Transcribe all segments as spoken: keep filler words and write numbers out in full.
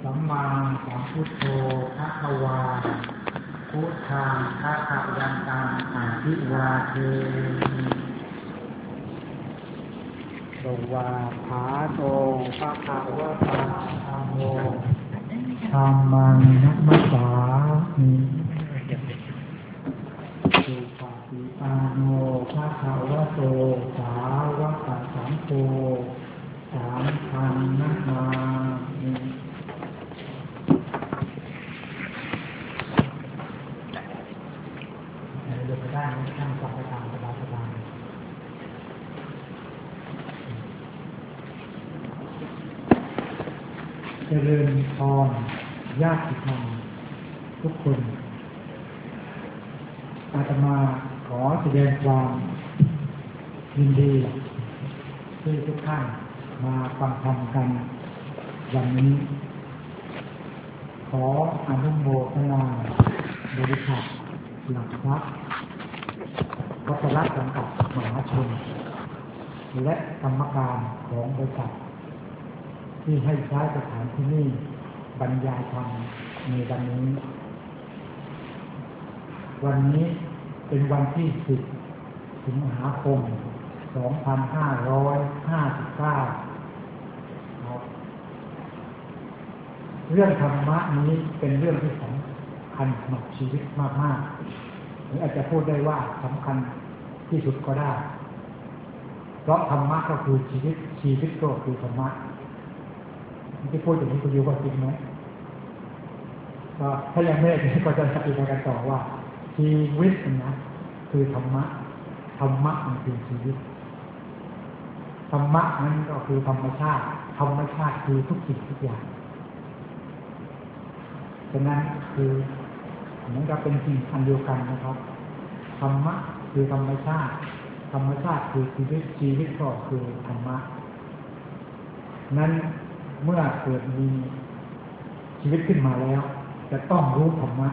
สัมมาสัมพุทโธภควาพุทธังภคะวันตังอะภิวาเทมิสวากขาโตภควตาธัมโมธัมมังนัมมสสามิสุปฏิปันโนภควโตสาวกสังโฆสามพันนัมมามิเดินไปได้นั่งฟังไปตามสบายสบายเจริญพรญาติธรรมทุกคนอาตมาขอแสดงความยินดีที่ทุกท่านมาฟังธรรมกันวันนี้ขออนุโมทนาบริษัทหลักทรัพย์วัชรจำกัดมหาชนและกรรมการของบริษัทที่ให้ใช้สถานที่นี้บรรยายธรรมในวันนี้วันนี้เป็นวันที่สิบสิงหาคมสองพันห้าร้อยห้าสิบเก้าเรื่องธรรมะนี้เป็นเรื่องที่สำคัญสำหรับชีวิตมากๆหรืออาจจะพูดได้ว่าสำคัญที่สุดก็ได้เพราะธรรมะก็คือชีวิตชีวิตก็คือธรรมะที่พูดอย่างนี้คุณยูว่าจริงไหมก็ถ้ายังไม่ได้ก็จะอธิบายกันต่อว่าชีวิตนะคือธรรมะธรรมะมันคือชีวิตธรรมะนั้นก็คือธรรมชาติธรรมชาติคือทุกสิ่งทุกอย่างฉะนั้นคือเหมือนกับเป็นสิ่งอันเดียวกันนะครับธรรมะคือธรรมชาติธรรมชาติคือชีวิตชีวิตก็คือธรรมะนั้นเมื่อเกิดมีชีวิตขึ้นมาแล้วจะต้องรู้ธรรมะ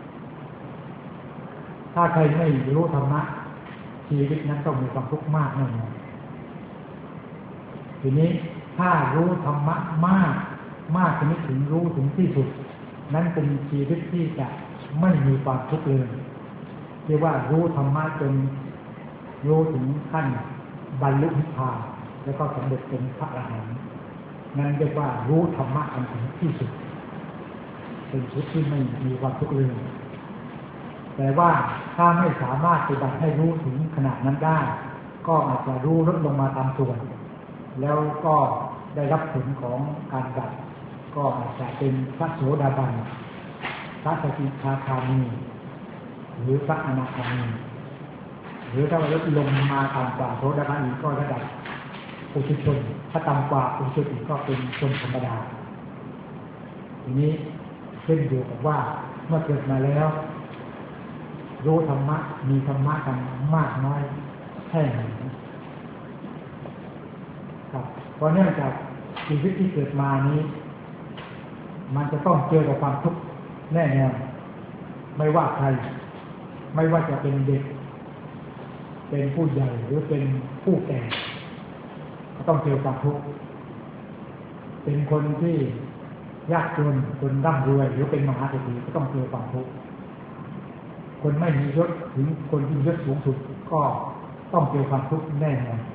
ถ้าใครไม่รู้ธรรมะชีวิตนั้นต้องมีความทุกข์มากแน่นอนทีนี้ถ้ารู้ธรรมะมากมากชนิดถึงรู้ถึงที่สุดนั้นเป็นชีวิตที่จะไม่มีความทุกข์เลยเรียกว่ารู้ธรรมะจนรู้ถึงขั้นบรรลุนิพพานแล้วก็สำเร็จเป็นพระอรหันต์นั่นเรียกว่ารู้ธรรมะอันถึงที่สุดเป็นชีวิตที่ไม่มีความทุกข์เลยแต่ว่าถ้าไม่สามารถปฏิบัติให้รู้ถึงขนาดนั้นได้ก็อาจจะรู้ลดลงมาตามส่วนแล้วก็ได้รับผลของการดับก็อาจจะเป็นพระโสดาบันพระสกิทาคามีหรือพระอนาคามีหรือถ้าลดลงมาต่ำกว่าโสดาบันอีกก็ระดับปุถุชนถ้าต่ำกว่าปุถุชนอีกก็เป็นคนธรรมดาทีนี้ขึ้นอยู่กับว่าเมื่อเกิดมาแล้วรู้ธรรมะมีธรรมะกันมากน้อยแค่ไหนครับเพราะเนื่องจากชีวิตที่เกิดมานี้มันจะต้องเจอกับความทุกข์แน่นอนไม่ว่าใครไม่ว่าจะเป็นเด็กเป็นผู้ใหญ่หรือเป็นผู้แก่ก็ต้องเจอความทุกข์เป็นคนที่ยากจนคนร่ำรวยหรือเป็นมหาเศรษฐีก็ต้องเจอความทุกข์คนไม่มียศถึงคนที่มียศสูงสุดก็ต้องเจอความทุกข์แน่นอน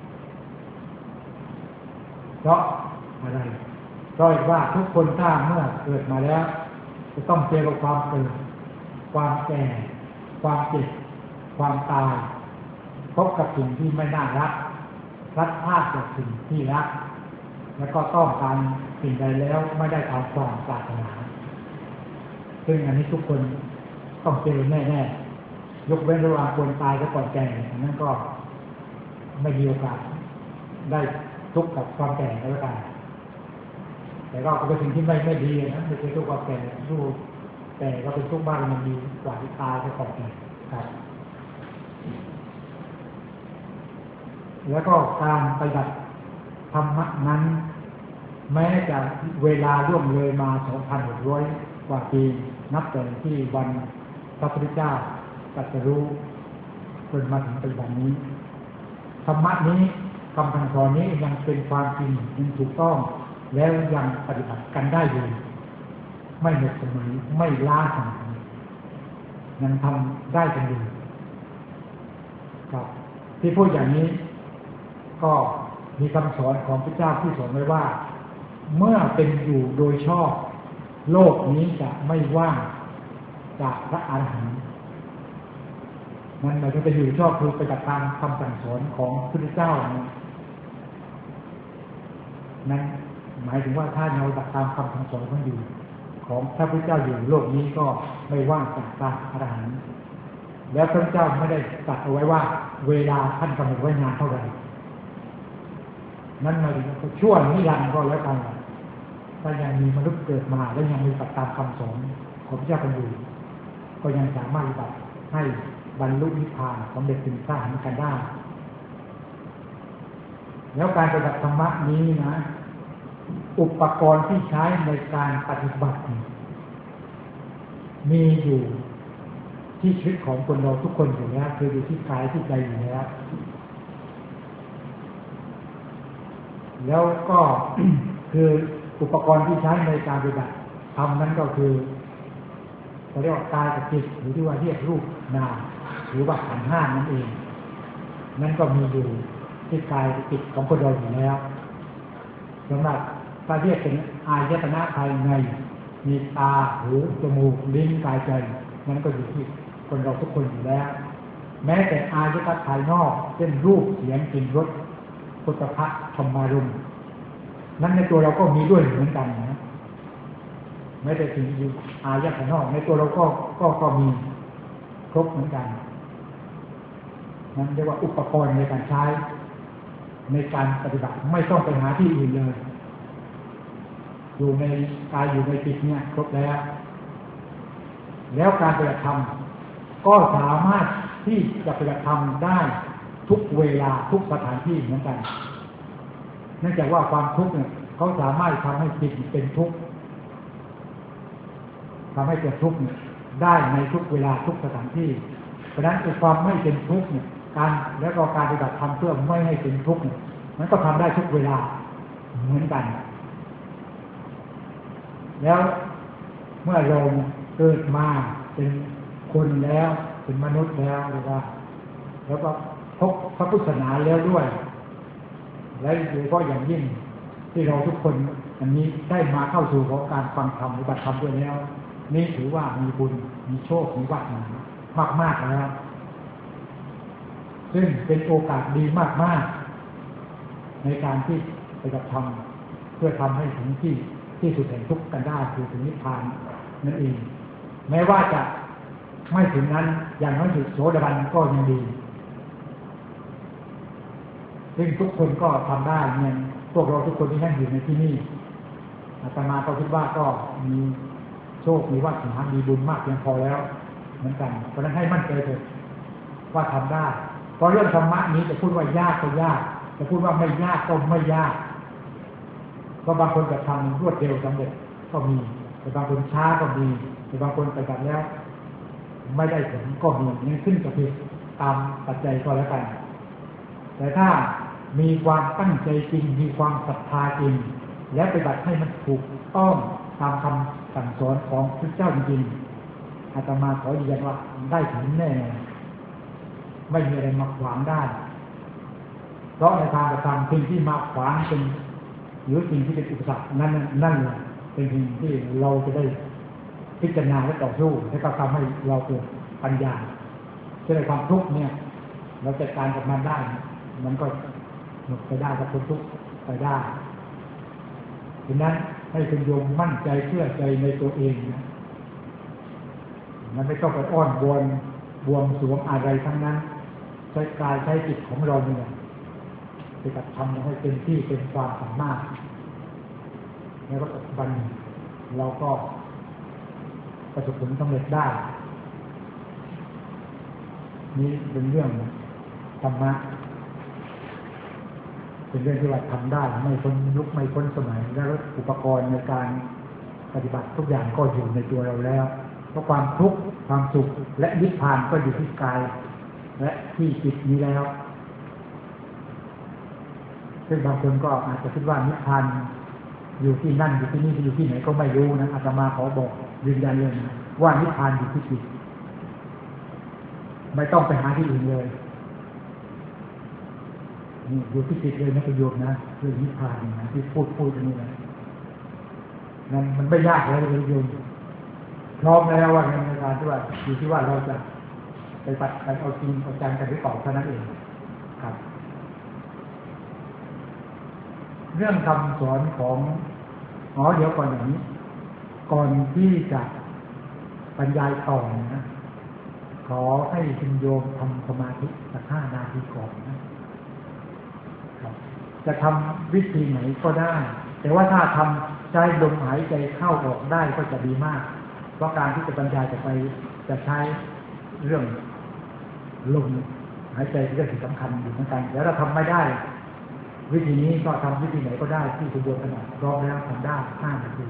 เพราะอะไรเพราะว่าทุกคนถ้าเมื่อเกิดมาแล้วจะต้องเจอกับความเกิดความแก่ความเจ็บความตายพบกับสิ่งที่ไม่น่ารักพลัดพรากจากสิ่งที่รักแล้วก็ต้องการสิ่งใดแล้วไม่ได้ตามความปรารถนาซึ่งอันนี้ทุกคนต้องเจอแน่ๆยกเว้นระหว่างคนตายกับก่อนแก่อันนั้นก็ไม่มีโอกาสได้ทุกข์กับความแก่แล้วกันแต่ก็เป็นสิ่งที่ไม่ไม่ดีนะไม่ใช่ทุกข์ความแก่สู้แต่ก็เป็นทุกข์บ้างมันดีกว่าที่ตายกับก่อนแก่ครับแล้วก็การปฏิบัติธรรมะนั้นแม้จะเวลาล่วงเลยมา สองพันหกร้อย กว่าปีนับแต่ที่วันพระพุทธเจ้าตรัสรู้จนมาถึงปัจจุบันนี้ธรรมะนี้คำสอนนี้ยังเป็นความจริงยังถูกต้องแล้วยังปฏิบัติกันได้อยู่ไม่หมดสมัยไม่ล้าสมัยยังทำได้กันอยู่ครับที่พูดอย่างนี้ก็มีคำสอนของพระเจ้าที่สอนไว้ว่าเมื่อเป็นอยู่โดยชอบโลกนี้จะไม่ว่างจากพระอรหันต์นั่นหมายถึงเป็นอยู่ชอบคือไปตามคำสั่งสอนของพระพุทธเจ้านั้นหมายถึงว่าถ้าเราตามคำสั่งสอนของอยู่ของพระพุทธเจ้าอยู่โลกนี้ก็ไม่ว่างจากพระอรหันต์แล้วพระเจ้าไม่ได้ตรัสเอาไว้ว่าเวลาท่านกำหนดไว้นานเท่าไหร่นั่นหมายถึงชั่วนิรันดร์ก็แล้วกันถ้ายังมีมนุษย์เกิดมาและยังมีปฏิตามคำสอนของพระเจ้ากันอยู่ก็ยังสามารถปฏิบัติให้บรรลุนิพพานสำเร็จเป็นพระอรหันต์กันได้แล้วการปฏิบัติธรรมะนี้นะอุปกรณ์ที่ใช้ในการปฏิบัติมีอยู่ที่ชีวิตของคนเราทุกคนอยู่แล้วคืออยู่ที่กายที่ใจอยู่แล้วแล้วก็ คืออุปกรณ์ที่ใช้ในการปฏิบัติธรรมนั้นก็คือเราเรียกว่ากายกับจิตหรือที่ว่าเรียกรูปนามหรือว่าขันธ์ห้านั่นเองนั่นก็มีอยู่ที่กายกับจิตของคนเราอยู่แล้วสำหรับถ้าเรียกเป็นอายตนะภายในมีตาหูจมูกลิ้นกายใจนั้นก็อยู่ที่คนเราทุกคนอยู่แล้วแม้แต่อายตนะภายนอกเช่นรูปเสียงกลิ่นรสโผฏฐัพพะธรรมารมณ์นั้นในตัวเราก็มีด้วยเหมือนกันนะไม่แต่สิ่งอยู่อายตนะภายนอกในตัวเราก็ก็ก็มีครบเหมือนกันนั้นเรียกว่าอุปกรณ์ในการใช้ในการปฏิบัติไม่ต้องไปหาที่อื่นเลยอยู่ในกายอยู่ในจิตเนี่ยครบแล้วแล้วการปฏิบัติธรรมก็สามารถที่จะปฏิบัติธรรมได้ทุกเวลาทุกสถานที่เหมือนกันเนื่องจากว่าความทุกข์เนี่ยเขาสามารถทำให้จิตเป็นทุกข์ทำให้เกิดทุกข์เนี่ยได้ในทุกเวลาทุกสถานที่เพราะฉะนั้นความไม่เป็นทุกข์เนี่ยการแล้วก็การปฏิบัติธรรมเพื่อไม่ให้เป็นทุกข์เนี่ยมันก็ทำได้ทุกเวลาเหมือนกันแล้วเมื่อเราเกิดมาเป็นคนแล้วเป็นมนุษย์แล้วหรือว่าแล้วก็พบพระพุทธศาสนาแล้วด้วยและโดยเฉพาะอย่างยิ่งที่เราทุกคนอันนี้ได้มาเข้าสู่ของการฟังธรรมปฏิบัติธรรมด้วยแล้วนี่ถือว่ามีบุญมีโชคมีวาสนามากมากแล้วซึ่งเป็นโอกาสดีมากๆในการที่ปฏิบัติธรรมเพื่อทำให้ถึงที่ที่สุดแห่งทุกข์กันได้คือถึงนิพพานนั่นเองแม้ว่าจะไม่ถึงนั้นอย่างน้อยสุดโสดาบันก็ยังดีซึ่งทุกคนก็ทำได้เนี่ยพวกเราทุกคนที่นั่งอยู่ในที่นี่อาตมาก็คิดว่าก็มีโชคมีวาสนามีบุญมากเพียงพอแล้วเหมือนกันเพราะฉะนั้นให้มั่นใจเถิดว่าทำได้เพราะเรื่องธรรมะนี้จะพูดว่ายากก็ยากจะพูดว่าไม่ยากก็ไม่ยากเพราะบางคนจะทำรวดเร็วสำเร็จก็มีแต่บางคนช้าก็มีแต่บางคนไปกันแล้วไม่ได้ผลก็มีนี่ขึ้นกับตามปัจจัยก็แล้วกันแต่ถ้ามีความตั้งใจจริงมีความศรัทธาจริงและปฏิบัติให้มันถูกต้องตามคำสั่งสอนของพระเจ้าจริงอาตมาขอยืนยันว่าได้ถึงแน่ไม่มีอะไรมาขวางได้เพราะในทางปฏิบัติสิ่งที่มาขวางเป็นหรือสิ่งที่เป็นอุปสรรคนั่นนั่นแหละเป็นสิ่งที่เราจะได้พิจารณาและต่อสู้และก็ทำให้เราเกิดปัญญาจะได้ความทุกข์เนี่ยเราจัดการกับมันได้มันก็หมดไปได้กับความทุกข์ไปได้ดังนั้นให้คุณโยมมั่นใจเชื่อใจในตัวเองนะมันไม่ต้องไปอ้อนวอนบวงสรวงอะไรทั้งนั้นใช้กายใช้จิตของเราเนี่ยไปกระทำให้เป็นที่เป็นความสามารถแล้วก็ปัจจุบันเราก็ประสบผลสำเร็จได้นี่เป็นเรื่องธรรมะเป็นเรื่องที่ว่าทำได้ไม่พ้นยุคไม่พ้นสมัยและอุปกรณ์ในการปฏิบัติทุกอย่างก็อยู่ในตัวเราแล้วเพราะความทุกข์ความสุขและนิพพานก็อยู่ที่กายและที่จิตนี้แล้วซึ่งบางคนก็อาจจะคิดว่านิพพานอยู่ที่นั่นอยู่ที่นี่อยู่ที่ไหนก็ไม่รู้นะอาตมาขอบอกยืนยันเลยนะว่านิพพานอยู่ที่จิตไม่ต้องไปหาที่อื่นเลยนี่อยู่ที่จิตเลยนะประโยชน์นะเรื่องนิพพานนะที่พูดพูดตรงนี้นะนั่นมันไม่ยากเลยเลยโยมพร้อมแล้วว่าในการที่ว่าอยู่ที่ว่าเราจะไปปัดไปเอาจริงเอาจังกันหรือเปล่าเท่านั้นเองครับเรื่องคำสอนของอ๋อเดี๋ยวก่อนอย่างนี้ก่อนที่จะบรรยายต่อนะขอให้คุณโยมทำสมาธิสักห้านาทีก่อนนะครับจะทำวิธีไหนก็ได้แต่ว่าถ้าทำใช้ลมหายใจเข้าออกได้ก็จะดีมากเพราะการที่จะบรรยายจะไปจะใช้เรื่องลมหายใจเป็นเรื่องที่สำคัญอยู่เหมือนกันแล้วเราทำไม่ได้วิธีนี้ก็ทำวิธีไหนก็ได้ที่คุณโยมถนัดพร้อมแล้วทำได้ห้านาที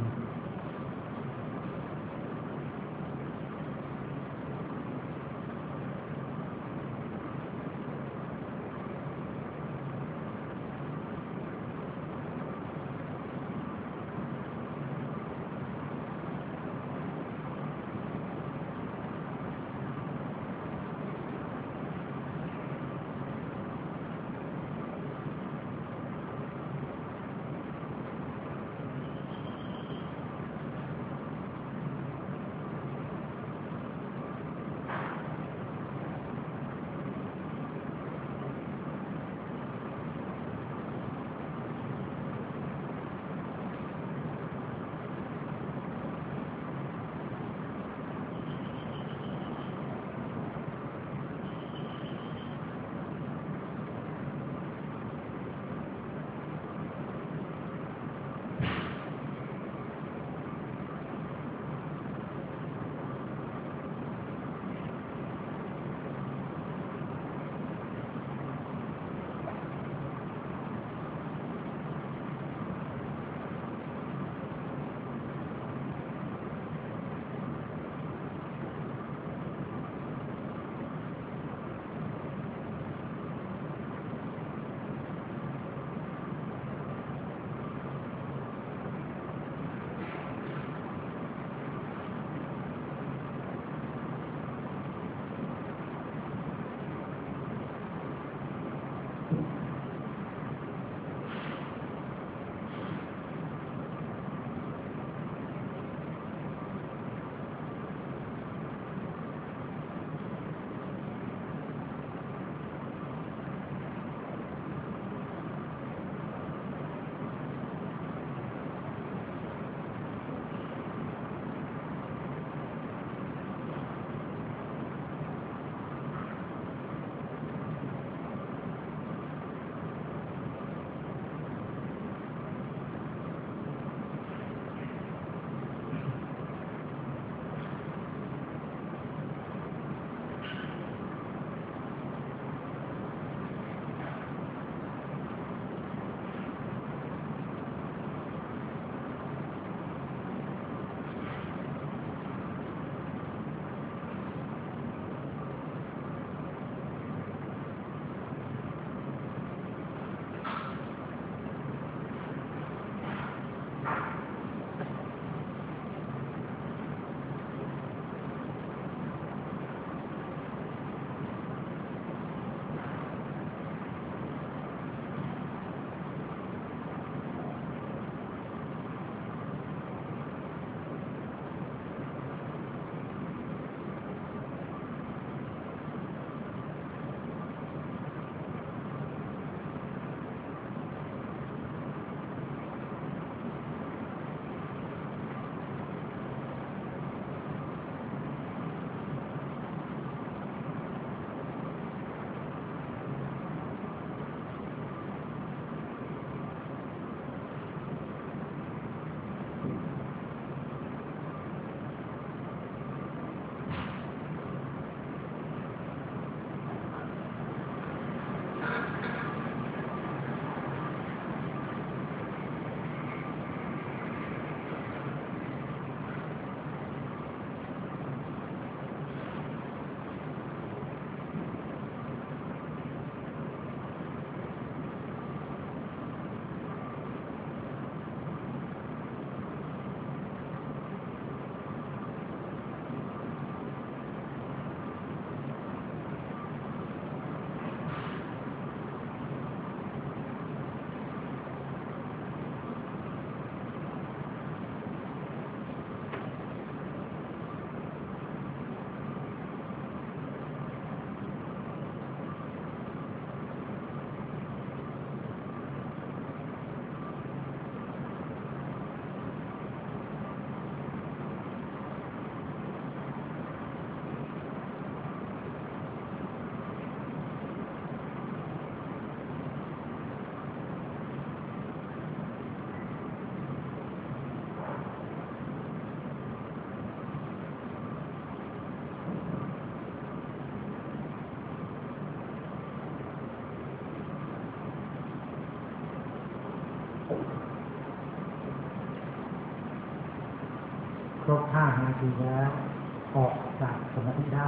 ครบห้านาทีแล้วออกจากสมาธิได้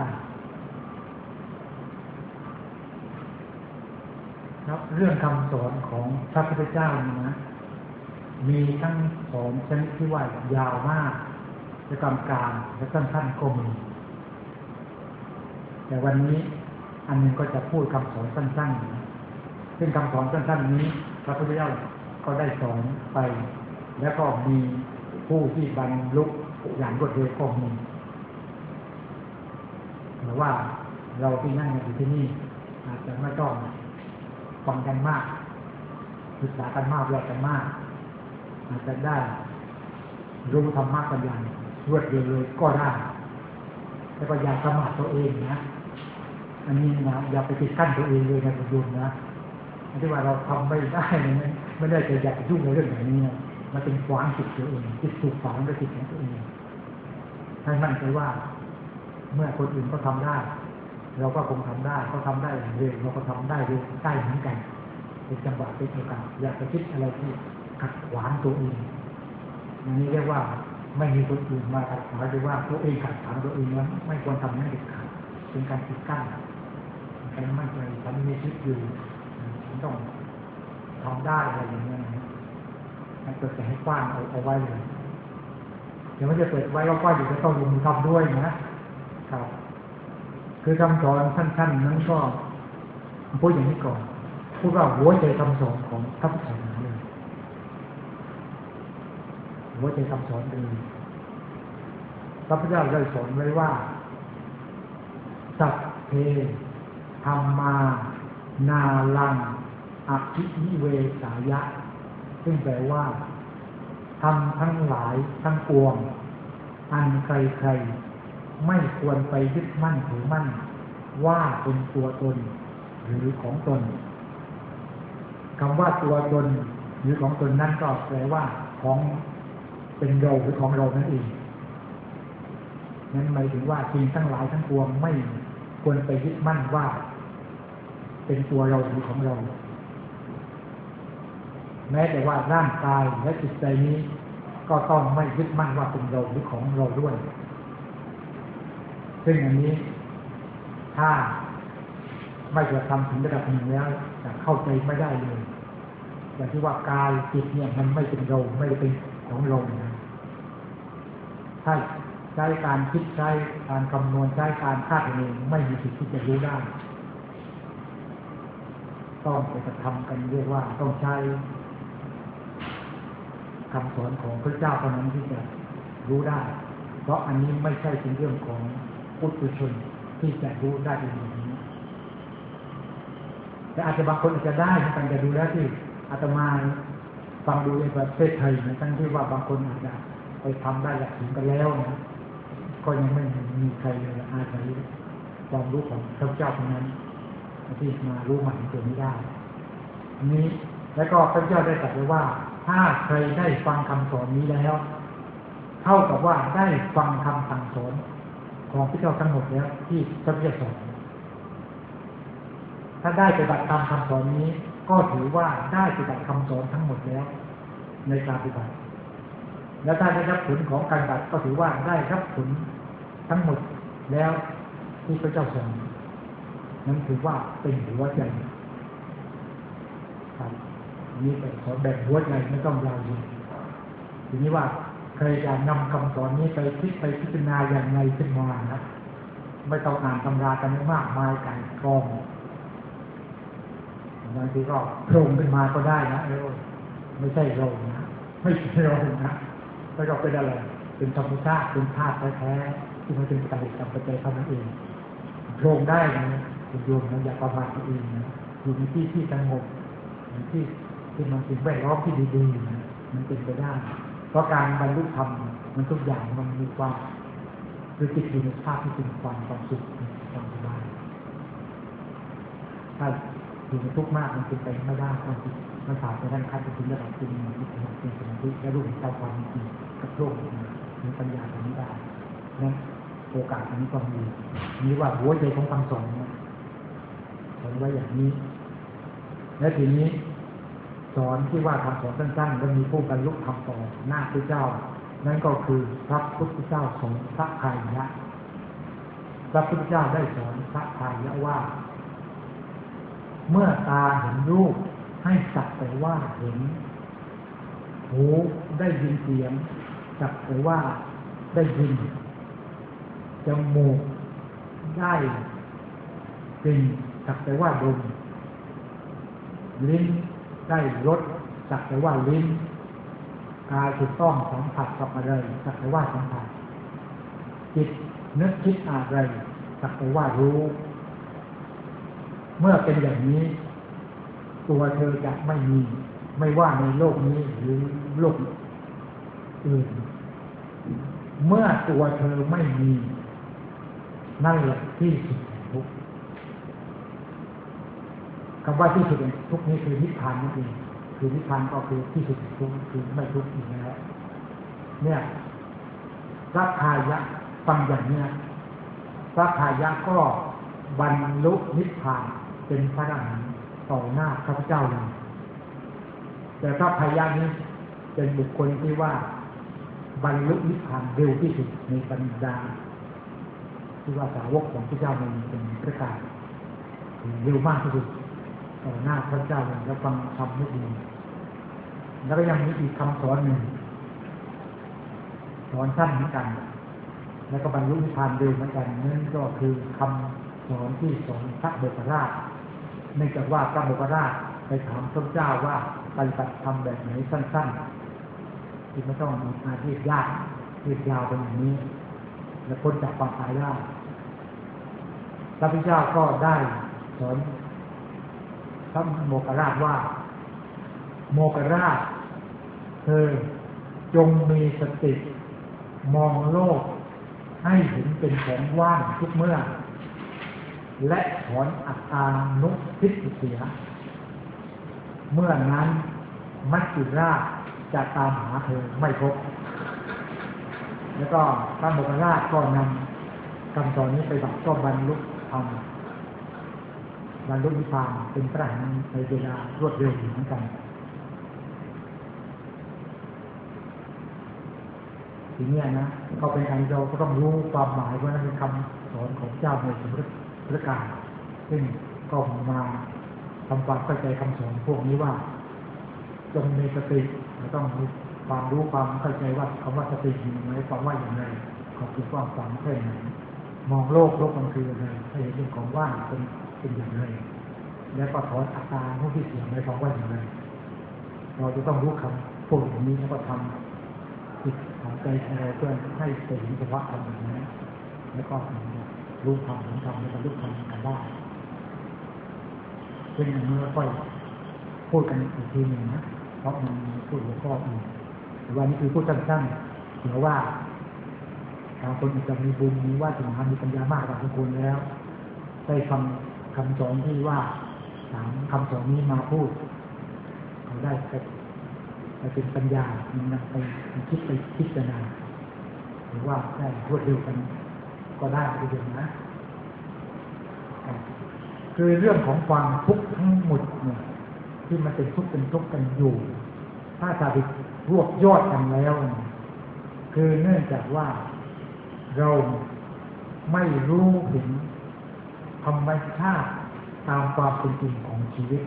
ครับเรื่องคำสอนของพระพุทธเจ้านี่นะมีทั้งสอนชนิดที่ว่ายาวมากและกลางกลางและสั้นๆก็มีแต่วันนี้อันนึงก็จะพูดคำสอนสั้นๆนะซึ่งคำสอนสั้นๆนี้พระพุทธเจ้าก็ได้สอนไปแล้วก็มีผู้ที่บรรลุอย่างรวดเร็วก็มีหรือว่าเราที่นั่งอยู่ที่นี่อาจจะไม่ต้องฟังกันมากศึกษากันมากแยกกันมากอาจจะได้รู้ธรรมะกันอย่างรวดเร็วเลยก็ได้แล้วก็อย่าประมาทตัวเองนะอันนี้นะอย่าไปติดกั้นตัวเองเลยนะคุณโยมนะที่ว่าเราทำไม่ได้เนี่ยไม่ได้จะอยากยุ่งในเรื่องแบบนี้นะมันเป็นขวางจิตตัวเองจิตถูกฝังด้วยจิตของตัวเองให้มั่นใจว่าเมื่อคนอื่นก็ทำได้เราก็คงทำได้เขาทำได้อย่างเร็วเราก็ทำได้เร็วได้เหมือนกันเป็นจังหวะเป็นโอกาสอยากจะคิดอะไรที่ขัดขวางตัวเองอันนี้เรียกว่าไม่มีคนอื่นมาขัดขวางหรือว่าตัวเองขัดขวางตัวเองแล้วไม่ควรทำนั่นเด็ดขาดเป็นการปิดกั้นการมั่นใจฉันมีชีวิตอยู่ฉันต้องทำได้อะไรอย่างเงี้ยนะมันเปิดแต่ให้กว้างเอาเอาไว้เลยเดี๋ยวมันจะเปิดไว้ว่ากว้างอยู่จะต้องลงมือทำด้วยนะครับคือคำสอนสั้นๆนั้นก็พูดอย่างนี้ก่อนพูดว่าหัวใจคำสอนของพระพุทธศาสนาเลยหัวใจคำสอนเลยพระพุทธเจ้าได้สอนไว้ว่าสัพเพธัมมานาลังอภินิเวสายะซึ่งแปลว่าทำทั้งหลายทั้งปวงอันใครๆไม่ควรไปยึดมั่นถือมั่นว่าเป็นตัวตนหรือของตนคำว่าตัวตนหรือของตนนั่นก็แปลว่าของเป็นเราหรือของเรานั่นเองนั้นหมายถึงว่าสิ่งทั้งหลายทั้งปวงไม่ควรไปยึดมั่นว่าเป็นตัวเราหรือของเราแม้แต่ว่าร่างกายและจิตใจนี้ก็ต้องไม่ยึดมั่นว่าเป็นเราหรือของเราด้วยซึ่งอันนี้ถ้าไม่จะทำถึงระดับหนึ่งแล้วจะเข้าใจไม่ได้เลยอย่างที่ว่ากายจิตเนี่ยมันไม่เป็นเราไม่ได้เป็นของเรานะถ้าใช้การคิดใช้การคำนวณใช้การคาดคะเนไม่มีสิทธิ์ที่จะรู้ได้ต้องไปกระทำกันเรียกว่าต้องใช้คำสอนของพระเจ้าเท่านั้นที่จะรู้ได้เพราะอันนี้ไม่ใช่เป็นเรื่องของปุถุชนที่จะรู้ได้ในอย่างนี้แต่อาจจะบางคนอาจจะได้เหมือนกันจะดูแล้วที่อาตมาฟังดูในประเทศไทยนะทั้งที่ว่าบางคนอาจจะไปทำได้หลักถึงกันแล้วนะก็ยังไม่มีใครเลยอาศัยความรู้ของพระเจ้าเท่านั้นที่มารู้มาถึงตัวนี้ได้นี้แล้วก็พระเจ้าได้ตรัสไว้ว่าถ้าใครได้ฟังคำสอนนี้แล้วเท่ากับว่าได้ฟังคำสั่งสอนของพระเจ้าทั้งหมดแล้วที่พระเจ้าสอนถ้าได้ปฏิบัติตามคำสอนนี้ก็ถือว่าได้ปฏิบัติคำสอนทั้งหมดแล้วในการปฏิบัติแล้วถ้าได้รับผลของการปฏิบัติก็ถือว่าได้รับผลทั้งหมดแล้วที่พระเจ้าสอนนั้นถือว่าเป็นหัวใจครับนี่เป็นขอแบ่งหัวใจไม่ต้องยาวเลยทีนี้ว่าเคยจะนำคำสอนนี้ไปคิดไปพิจารณาอย่างไรขึ้นมานะไม่ต้องอ่านตำรากันมากมายกันกรองบางทีก็โผล่ขึ้นมาก็ได้นะเออไม่ใช่เรานะไม่ใช่เรานะแล้วก็เป็นอะไรเป็นธรรมชาติเป็นธาตุแท้ๆที่มันเป็นปัจจัยกับปัจจัยเท่านั้นเองโผล่ได้นะคุณโยมนะอย่าประมาทตัวเองนะอยู่ในที่ที่สงบที่ที่มันเป็นแวดล้อมที่ดีๆนะมันเป็นไปได้เพราะการบรรลุธรรมมันทุกอย่างมันมีความคือจิตอยู่ในภาพที่เป็นความความสุขความสบายถ้าอยู่ในทุกข์มากมันเป็นไปไม่ได้ความจิตมันผ่านไปด้านขั้นถึงระดับเป็นจิตเป็นสมาธิและรู้เห็นตามความจริงกับโลกมีปัญญาตรงนี้ได้นั้นโอกาสอันนี้ก็มีนี้ว่าหัวใจของคำสอนเนี่ยสอนไว้อย่างนี้และทีนี้สอนที่ว่าคำสอนสั้นๆแล้วมีผู้บรรลุธรรมต่อหน้าพระเจ้าในนั่นก็คือพระพุทธเจ้าสอนพระพายะพระพุทธเจ้าได้สอนพระพายะว่าเมื่อตาเห็นรูปให้สักแต่ว่าเห็นหูได้ยินเสียงสักแต่ว่าได้ยินจมูกได้กลิ่นสักแต่ว่าดมลิ้นได้รสสักแต่ว่าลิ้นกายถูกต้องสัมผัสกับอะไรสักแต่ว่าสัมผัสจิตนึกคิดอะไรสักแต่ว่ารู้เมื่อเป็นอย่างนี้ตัวเธอจะไม่มีไม่ว่าในโลกนี้หรือโลกอื่นเมื่อตัวเธอไม่มีนั่นแหละที่สุดแห่งทุกข์คำว่าที่สุดแห่งทุกข์นี้คือนิพพานนั่นเองคือนิพพานก็คือที่สุดแห่งทุกข์คือไม่ทุกข์อีกแล้วเนี่ยพระพายะฟังอย่างนี้พระพายะก็บรรลุนิพพานเป็นพระอรหันต์ต่อหน้าพระพุทธเจ้าเลยแต่พระพายะนี้เป็นบุคคลที่ว่าบรรลุนิพพานเร็วที่สุดในบรรดาที่ว่าสาวกของพระเจ้ามันเป็นประกาศเร็วมากที่สุดต่อหน้าพระเจ้าเลยแล้วฟังคำไม่ดีแล้วก็ยังมีอีกคำสอนหนึ่งสอนสั้นเหมือนกันแล้วก็บรรลุนิพพานเร็วเหมือนกันนั่นก็คือคำสอนที่สอนพระโมคคัลลาภเนื่องจากว่าพระโมคคัลลาภไปถามพระเจ้าว่าปฏิบัติธรรมแบบไหนสั้นๆที่ไม่ต้องมีอาชีพยากยืดยาวเป็นอย่างนี้และพ้นจากความตายได้พระพุทธเจ้าก็ได้สอนพระโมคคัลลาภว่าโมคคัลลาภเธอจงมีสติมองโลกให้เห็นเป็นของว่างทุกเมื่อและถอนอัตตานุทิฏฐิเสียเมื่อนั้นมัจจุราชจะตามหาเธอไม่พบแล้วก็พระโมคคัลลาภก็นำคำสอนนี้ไปบัติก็บรรลุธรรมบรรลุนิพพานเป็นพระอรหันต์ในเวลารวดเร็วเหมือนกันทีนี้นะเขาเป็นการเราก็ต้องรู้ความหมายว่านั่นเป็นคำสอนของเจ้าในสมรพระกาลซึ่งก็มาทำความเข้าใจคำสอนพวกนี้ว่าจงมีสติเราต้องมีความรู้ความเข้าใจว่าคำว่าสติหมายความว่าอย่างไรขอบคุณความฝังแค่ไหนมองโลกโลกมันคืออะไรให้เห็นเป็นของว่างเป็นเป็นอย่างไรแล้วก็ถอนอัตตาผู้ที่เสียหมายความว่าอย่างไรเราจะต้องรู้คำพวกนี้แล้วก็ทำจิตของใจของเราเพื่อให้เห็นเฉพาะธรรมอย่างนี้แล้วก็รู้ธรรมเห็นธรรมแล้วก็รู้ธรรมกันได้ซึ่งอันนี้ก็ค่อยพูดกันอีกทีหนึ่งนะเพราะมันพูดหัวข้ออื่นแต่ว่านี่คือพูดสั้นๆถือว่าบางคนอาจจะมีบุญมีวาสนามีปัญญามากกว่าทุกคนแล้วได้ฟังคำสอนที่ว่าสามคำสอนนี้มาพูดเขาได้ไปไปเป็นปัญญามันนำไปคิดไปพิจารณาหรือว่าได้รวดเร็วกันก็ได้ไปเดียวนะคือเรื่องของความทุกข์ทั้งหมดเนี่ยที่มันเป็นทุกข์เป็นทุกข์กันอยู่ถ้าจะไปรวบยอดกันแล้วคือเนื่องจากว่าเราไม่รู้ถึงธรรมชาติตามความเป็นจริงของชีวิต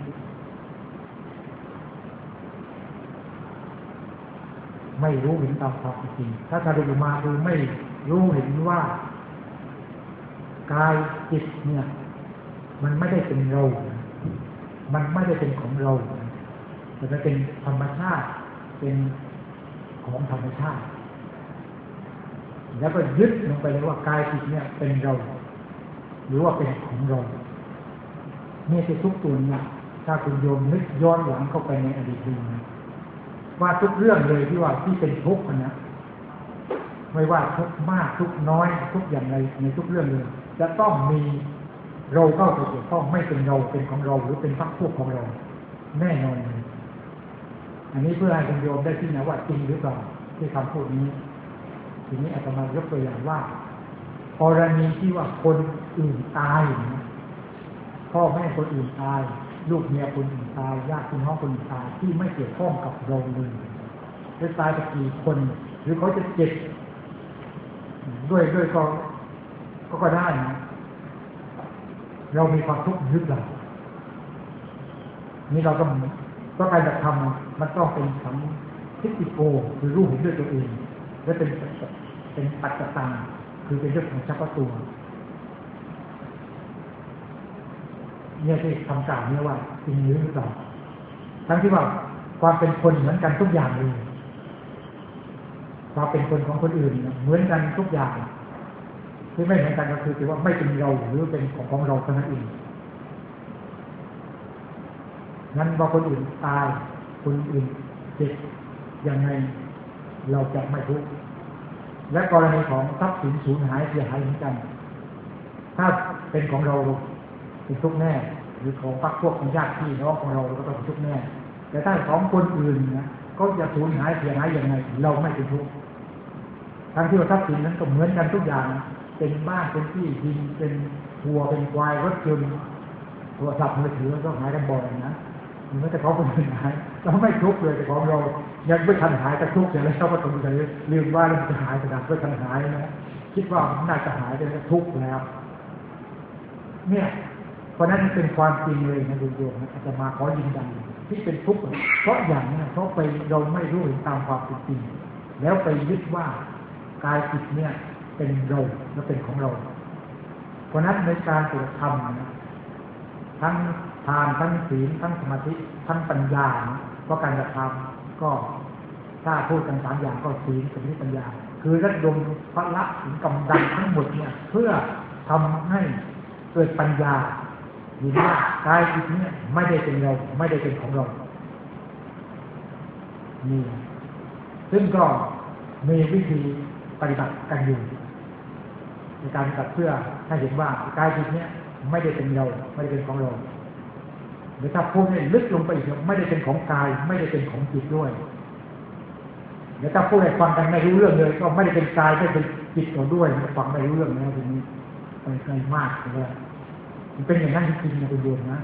ไม่รู้เห็นตามความเป็นจริงถ้าสรุปมาคือไม่รู้เห็นว่ากายจิตเนี่ยมันไม่ได้เป็นเรามันไม่ได้เป็นของเราแต่มันเป็นธรรมชาติเป็นของธรรมชาติแล้วก็ยึดลงไปเลยว่ากายจิตเนี่ยเป็นเราหรือว่าเป็นของเราเนี่ยคือทุกตัวเนี่ยถ้าคุณโยมนึกย้อนหลังเข้าไปในอดีตดูนะว่าทุกเรื่องเลยที่ว่าที่เป็นทุกข์นะไม่ว่าทุกข์มากทุกข์น้อยทุกข์อย่างไรในทุกเรื่องเลยจะต้องมีเราเข้าไปเกี่ยวข้องไม่เป็นเราเป็นของเราหรือเป็นพรรคพวกของเราแน่นอนเลยอันนี้เพื่อให้คุณโยมได้ที่นะว่าจริงหรือเปล่าที่คำพูดนี้ทีนี้อาตมายกตัวอย่างว่ากรณีที่ว่าคนอื่นตายนะพ่อแม่คนอื่นตายลูกเมียคนอื่นตายญาติพี่น้องคนอื่นตายที่ไม่เกี่ยวข้องกับเราเลยจะตายไปกี่คนหรือเขาจะเจ็บด้วยด้วยก็ก็ก็ได้นะเรามีความทุกข์หรือเปล่านี่เราต้องก็การกระทำมันต้องเป็นสัมทิฏฐิโกคือรู้เห็นด้วยตัวเองและเป็นเป็นปัจจตังคือเป็นเรื่องของเฉพาะตัวเนี่ยที่คำกล่าวเนี่ยว่าจริงหรือเปล่าทั้งที่ว่าความเป็นคนเหมือนกันทุกอย่างเลยความเป็นคนของคนอื่นเหมือนกันทุกอย่างที่ไม่เหมือนกันก็คือที่ว่าไม่เป็นเราหรือเป็นของของเราเท่านั้นเองงั้นว่าคนอื่นตายคนอื่นเจ็บยังไงเราจะไม่ทุกข์และกรณีของทรัพย์สินสูญหายเสียหายเหมือนกันถ้าเป็นของเราเป็นทุกข์แน่หรือของพรรคพวกของญาติพี่น้องของเราเราก็ต้องทุกข์แน่แต่ถ้าของคนอื่นนะก็จะสูญหายเสียหายยังไงเราไม่เป็นทุกข์ทั้งที่ว่าทรัพย์สินนั้นก็เหมือนกันทุกอย่างเป็นบ้านเป็นที่ดินเป็นวัวเป็นควายรถยนต์โทรศัพท์มือถือก็หายกันบ่อยนะมันไม่แต่ของคนอื่นหายเราไม่ทุกข์เลยแต่ของเรายังไม่ทันหายแต่ทุกข์อย่างไรเราก็ต้องใจลืมว่ามันจะหายขนาดไม่ทันหายนะคิดว่ามันน่าจะหายแต่ทุกข์แล้วเนี่ยเพราะนั้นเป็นความจริงเลยนะโยมอาจจะมาขอยืนยันที่เป็นทุกข์เพราะอย่างนี้เพราะไปเราไม่รู้เห็นตามความเป็นจริงแล้วไปยึดว่ากายจิตเนี่ยเป็นเราและเป็นของเราเพราะนั้นในการปฏิบัติธรรมนะทั้งทานทั้งศีลทั้งสมาธิทั้งปัญญาเพราะการกระทำก็ถ้าพูดกันสามอย่างก็ศีลสมาธิปัญญาคือระดมพละถึงกำลังทั้งหมดเนี่ยเพื่อทำให้เกิดปัญญาเห็นว่ากายจิตเนี่ยไม่ได้เป็นเราไม่ได้เป็นของเรานี่ซึ่งก็มีวิธีปฏิบัติกันอยู่ในการปฏิบัติเพื่อให้เห็นว่ากายจิตเนี่ยไม่ได้เป็นเราไม่ได้เป็นของเราหรือถ้าพูดให้ลึกลงไปอีกไม่ได้เป็นของกายไม่ได้เป็นของจิตด้วยเดี๋ยวถ้าพูดให้ฟังกันไม่รู้เรื่องเลยก็ไม่ได้เป็นกายไม่เป็นจิตเราด้วยฟังไม่รู้เรื่องนะทีนี้ไปไกลมากเลยมันเป็นอย่างนั้นจริงๆนะคุณโยมนะ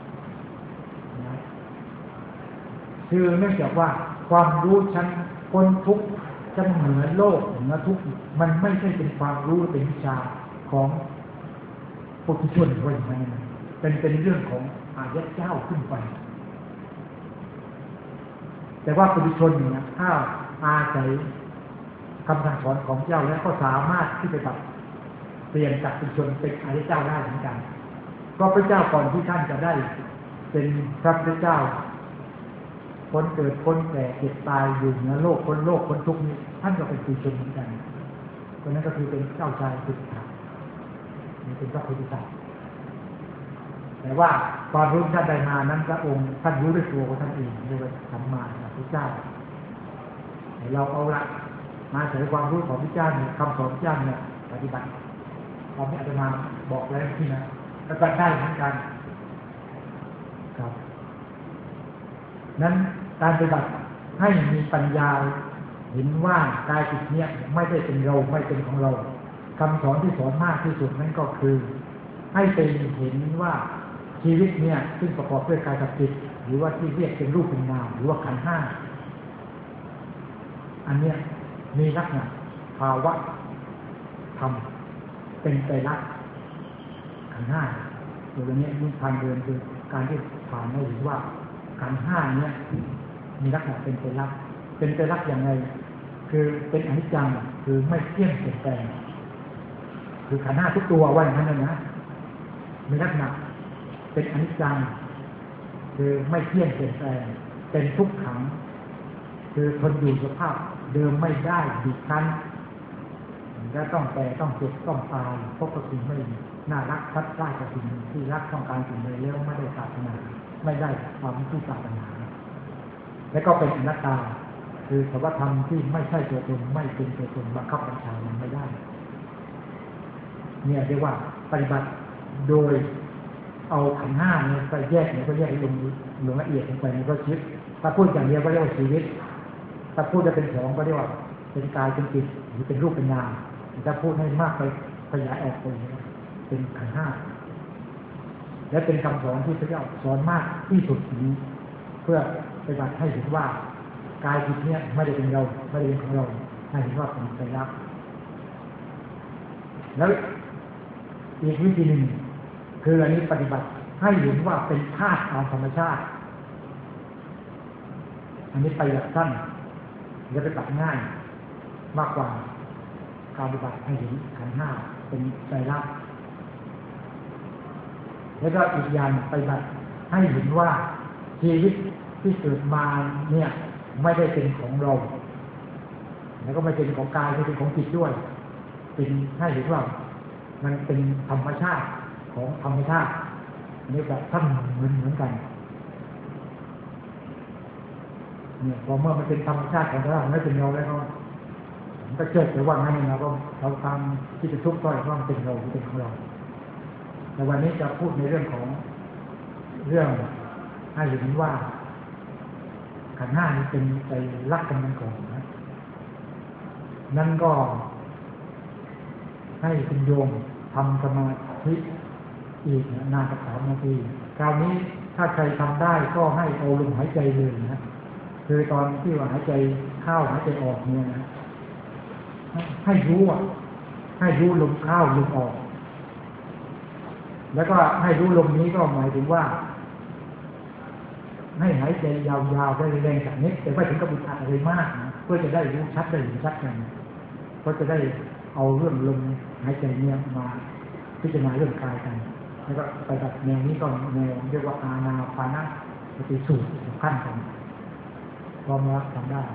คือเนื่องจากว่าความรู้ชั้นพ้นทุกข์ชั้นเหนือโลกเหนือทุกข์มันไม่ใช่เป็นความรู้เป็นวิชาของปุถุชนว่าอย่างนั้นเป็นเป็นเรื่องของอริยเจ้าขึ้นไปแต่ว่าปุถุชนเนี่ยถ้าอาศัยคำสั่งสอนของเจ้าแล้วก็สามารถที่จะแบบเปลี่ยนจากปุถุชนเป็นอริยเจ้าได้เหมือนกันก็พระเจ้าก่อนที่ท่านจะได้เป็นพระพุทธเจ้าพ้นเกิดพ้นแก่เจ็บตายอยู่เหนือโลกพ้นโลกพ้นทุกข์นี้ท่านก็เป็นปุถุชนเหมือนกันคนนั้นก็คือเป็นเจ้าชายสิทธัตถะนี่เป็นพระโพธิสัตว์แต่ว่าความรู้ท่านได้มานั้นพระองค์ท่านรู้ด้วยตัวของท่านเองเรียกว่าสัมมาสัมพุทธเจ้าเราเอาละมาใช้ความรู้ของพระเจ้าเนี่ยคำสอนพระเจ้าเนี่ยปฏิบัติตอนนี้อาจารย์มาบอกแล้วที่นะปฏิบัติได้เหมือนกันครับนั้นการปฏิบัติให้มีปัญญาเห็นว่ากายจิตเนี่ยไม่ได้เป็นเราไม่เป็นของเราคำสอนที่สอนมากที่สุดนั้นก็คือให้เป็นเห็นว่าชีวิตเนี่ยซึ่งประกอบด้วยกายกับจิตหรือว่าที่เรียกเป็นรูปเป็นนามหรือว่าขันธ์ห้าอันเนี้ยมีลักษณะภาวะธรรมเป็นไตรลักษณ์ขันธ์ห้าตัวนี้มีทางเดินคือการที่ผ่านให้เห็นว่าขันธ์ห้าเนี่ยมีลักษณะเป็นไตรลักษณ์เป็นไตรลักษณ์อย่างไรคือเป็นอนิจจังคือไม่เที่ยงเปลี่ยนแปลงคือขันธ์ห้าทุกตัวว่าอย่างนั้นนะมีลักษณะเป็นอนิจจังคือไม่เที่ยงเปลี่ยนแปลงเป็นทุกขังคือทนอยู่สภาพเดิมไม่ได้ดิบคั้นและต้องแก่ต้องเจ็บต้องตายเพราะสิ่งไม่น่ารักพัดพลาดกับสิ่งที่รักต้องการสิ่งใดแล้วไม่ได้ปรารถนาไม่ได้ความที่ปรารถนาและก็เป็นอนัตตาคือสภาวธรรมที่ไม่ใช่ตัวตนไม่เป็นตัวตนบังคับบัญชามันไม่ได้เนี่ยเรียกว่าปฏิบัติโดยเอาขันธ์ห้าเนี่ยไปแยกเนี่ยก็แยกลงลงละเอียดลงไปในก็ชีวิตถ้าพูดอย่างเดียวก็เรียกว่าชีวิตถ้าพูดจะเป็นสองก็เรียกว่าเป็นกายเป็นจิตหรือเป็นรูปเป็นนามถ้าพูดให้มากไปขยายออกไปเป็นขันธ์ห้าและเป็นคำสอนที่พระเจ้าสอนมากที่สุดนี้เพื่อปฏิบัติให้เห็นว่ากายจิตเนี่ยไม่ได้เป็นเราไม่ได้เป็นของเราให้เห็นว่าเป็นไตรลักษณ์แล้วอีกวิธีหนึ่งคืออันนี้ปฏิบัติให้เห็นว่าเป็นธาตุตามธรรมชาติอันนี้ไปแบบสั้นจะไปตัดง่ายมากกว่าการปฏิบัติให้เห็นขันธ์ห้าเป็นไตรลักษณ์แล้วก็อีกอย่างปฏิบัติให้เห็นว่าชีวิตที่เกิดมาเนี่ยไม่ได้เป็นของเราแล้วก็ไม่เป็นของกายไม่เป็นของจิตด้วยเป็นให้เห็นว่ามันเป็นธรรมชาติของธรรมชาตินี่แบบท่านเหมือนเหมือนกันเนี่ยพอเมื่อมันเป็นธรรมชาติของเราไม่เป็นเราแล้วก็มันก็เกิดแต่ว่างั้นเองเราก็เราตามที่จะทุกข์ก็ว่ามันเป็นเราเป็นของเราแต่วันนี้จะพูดในเรื่องของเรื่องให้เห็นว่าขันธ์ห้านี้เป็นใจรักกันมันก่อนนะนั่นก็ให้คุณโยมทำสมาธิอีกนานสักสามนาทีคราวนี้ถ้าใครทำได้ก็ให้เอาลมหายใจเลยนะคือตอนที่ว่าหายใจเข้าหายใจออกเนี่ยนะให้รู้อ่ะให้รู้ลมเข้าลมออกแล้วก็ให้รู้ลมนี้ก็หมายถึงว่าให้หายใจยาวๆได้แรงจากนี้แต่ไม่ถึงกับอึดอัดอะไรมากนะเพื่อจะได้รู้ชัดได้เห็นชัดกันก็จะได้เอาเรื่องลมหายใจเนี่ยมาพิจารณาเรื่องกายกันแล้วก็ไปแบบแนวนี้ก็แนวเรียกว่าอานาปานสติสูตรขั้นกันพร้อมแล้วทำได้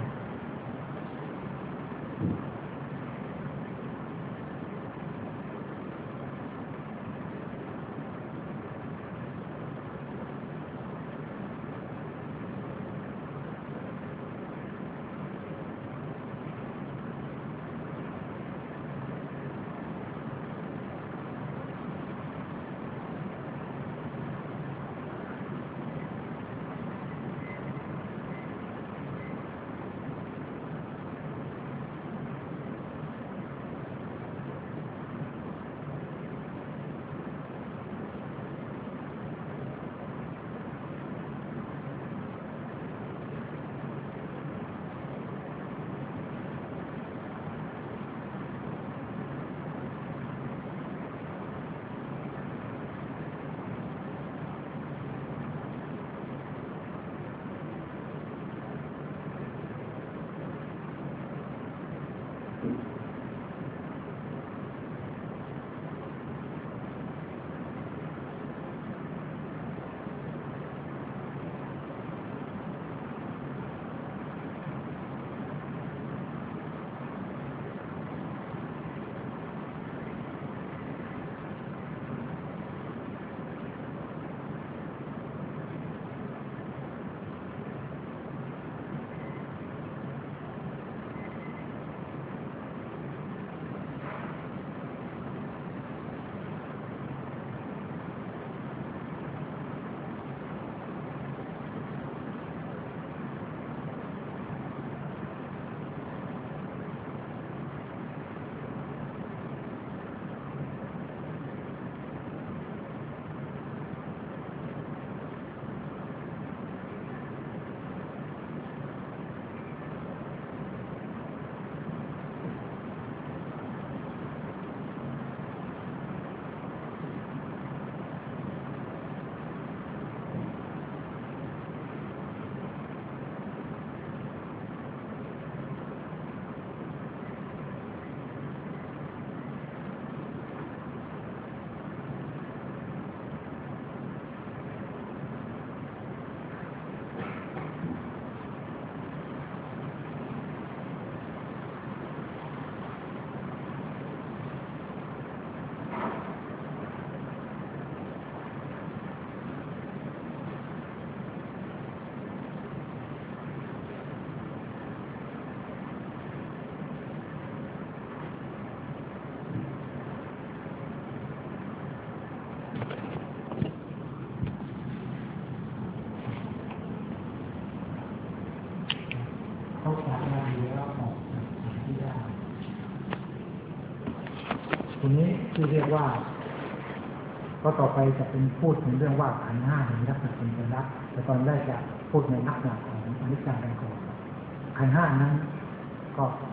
ทีนี้ที่เรียกว่าก็ต่อไปจะเป็นพูดถึงเรื่องว่าขันธ์ห้าในลักษณะเป็นไตรลักษณ์แต่ตอนแรกจะพูดในลักษณะของอนิจจังกันก่อนขันธ์ห้านั้นก็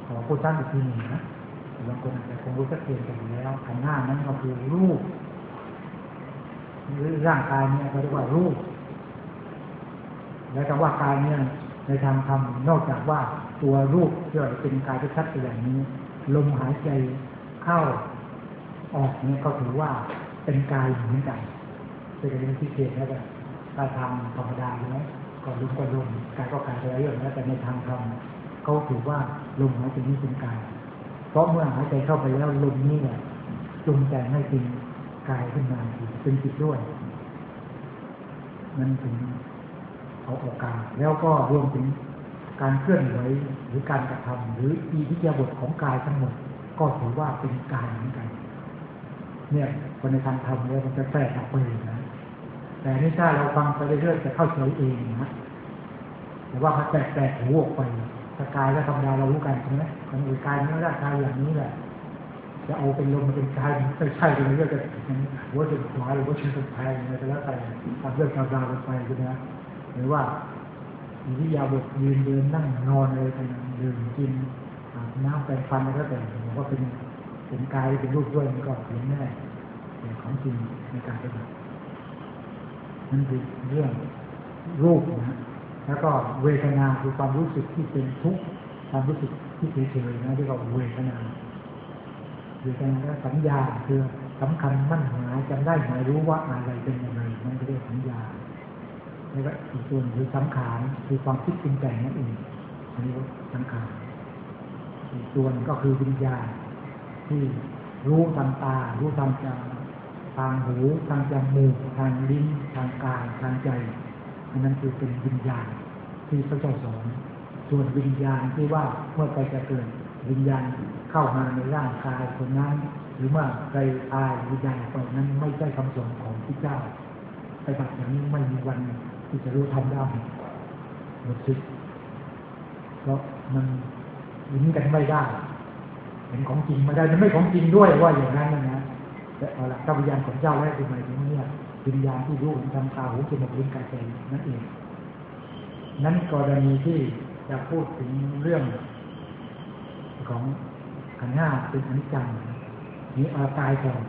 ขอพูดซ้ำอีกทีหนึ่งนะบางคนอาจจะคงรู้ชัดเจนกันอยู่แล้วขันธ์ห้านั้นก็คือรูปหรือร่างกายเนี่ยเขาเรียกว่ารูปและคำว่ากายเนี่ยในทางธรรมนอกจากว่าตัวรูปที่เป็นกายที่ชัดเป็นอย่างนี้ลมหายใจเข้าออกเนี่ยก็ถือว่าเป็นกายเหมือนกันเป็นเรื่องที่เกิดแล้วแบบการทำธรรมดาแล้วก็ลมก็ลมกายก็กายไปเรื่องแล้วแต่ในทางธรรมเขาถือว่าลมหายใจนี้เป็นกายเพราะเมื่อหายใจเข้าไปแล้วลมนี้เนี่ยจูงใจให้เป็นกายขึ้นมาเป็นจิตด้วยนั่นถึงเอาออกกายแล้วก็รวมถึงการเคลื่อนไหวหรือการกระทำหรืออิริยาบถของกายทั้งหมดก็ถือว่าเป็นกายเหมือนกันเนี่ยคนในทางธรรมเนี่ยมันจะแปลกออกไปนะแต่นี่ถ้าเราฟังไปเรื่อยๆจะเข้าใจเองนะแต่ว่ามันแปลกๆหูออกไปถ้ากายและธรรมดาเรารู้กันใช่ไหมมันคือกายนี้ร่างกายอย่างนี้แหละจะเอาเป็นลมมันเป็นกายมันไม่ใช่เลยก็จะหัวจะขวาหรือว่าชิ้นสุดท้ายอะไรก็แล้วแต่ทำเรื่องราวๆกันไปใช่ไหมหรือว่าอิริยาบถยืนเดินนั่งนอนอะไรกันดื่มกินน้ำแปรงฟันอะไรก็แต่ผมว่าเป็นเป็นกายเป็นรูปด้วยมันก็เห็นแน่เป็นของจริงในการปฏิบัตินั่นคือเรื่องรูปนะแล้วก็เวทนาคือความรู้สึกที่เป็นทุกข์ความรู้สึกที่เฉยๆนะที่เราเวทนาเวทนาและสัญญาคือสำคัญมั่นหมายจำได้หมายรู้ว่าอะไรเป็นอะไรนั่นเรียกสัญญาแล้วก็อีกส่วนคือสังขารคือความคิดปรุงแต่งนั่นเองอันนี้สังขารอีกส่วนก็คือวิญญาณที่รู้ทางตารู้ทางจมูกทางหูทางจมูกทางลิ้นทางกายทางใจอันนั้นคือเป็นวิญญาณที่พระเจ้าสอนส่วนวิญญาณที่ว่าเมื่อใครจะเกิดวิญญาณเข้ามาในร่างกายคนนั้นหรือเมื่อใครตายวิญญาณไปนั้นไม่ใช่คำสอนของพระเจ้าไปแบบอย่างนี้ไม่มีวันที่จะรู้ทำได้หมดสิ้นเพราะมันยิ้มกันไม่ได้เห็นของจริงไม่ได้มันไม่ของจริงด้วยว่าอย่างนั้นนะแต่เอาละวิญญาณของเจ้าแล้วคือหมายถึงเนี่ยวิญญาณที่รู้ทำตาหูจมูกลิ้นกายใจนั่นเองนั้นกรณีที่จะพูดถึงเรื่องของขันธ์ห้าเป็นอนิจจังนี้เอากายก่อน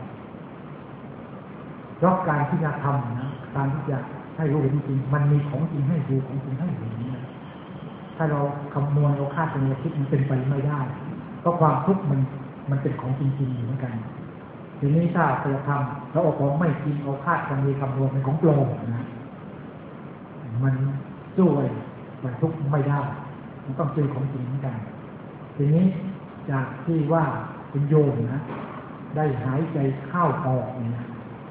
เพราะการที่จะทำนะการที่จะให้รู้เห็นจริงมันมีของจริงให้ดูของจริงให้เห็นนะถ้าเราคำนวณเราคาดคะเนคิดมันเป็นไปไม่ได้เพราะความทุกข์มันมันเป็นของจริงๆอยู่เหมือนกันทีนี้ถ้าเราทำแล้วเอาของไม่จริงเอาคาดคะเนคำนวณเป็นของปลอมนะมันสู้ไอ้ความทุกข์ไม่ได้มันต้องเจอของจริงเหมือนกันทีนี้จากที่ว่าคุณโยมนะได้หายใจเข้าออกเนี่ย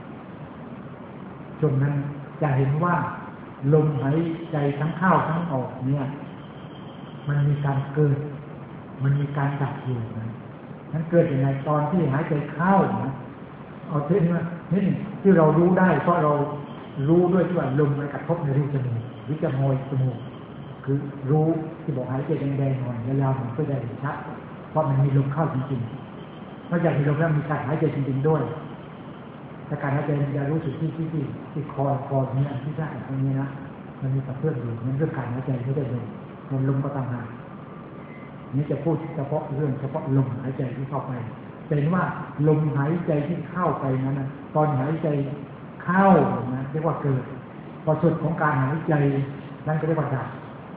จนนั้นจะเห็นว่าลมหายใจทั้งเข้าทั้งออกเนี่ยมันมีการเกิดมันมีการดับอยู่นะนั้นเกิดอย่างไรตอนที่หายใจเข้านะเอาเท่านี้นี่ที่เรารู้ได้เพราะเรารู้ด้วยที่ว่าลมมันกระทบในรูจมูกหรือจะมอยจมูกคือรู้ที่บอกหายใจแดงๆหน่อยยาวๆมันก็ได้ชัดเพราะมันมีลมเข้าจริงๆนอกจากมีลมแล้วมีการหายใจจริงๆด้วยแต่การหายใจมันจะรู้สึกที่ที่ที่ที่คอคอนี้ที่ได้ตรงนี้นะมันมีกระเพื่อมอยู่มันเรื่องการหายใจไม่ได้ลมมันลมก็ต่างหากนี่จะพูดเฉพาะเรื่องเฉพาะลมหายใจที่เข้าไปเป็นว่าลมหายใจที่เข้าไปนั้นนะตอนหายใจเข้านะเรียกว่าเกิดพอสุดของการหายใจนั่นก็เรียกว่าดับ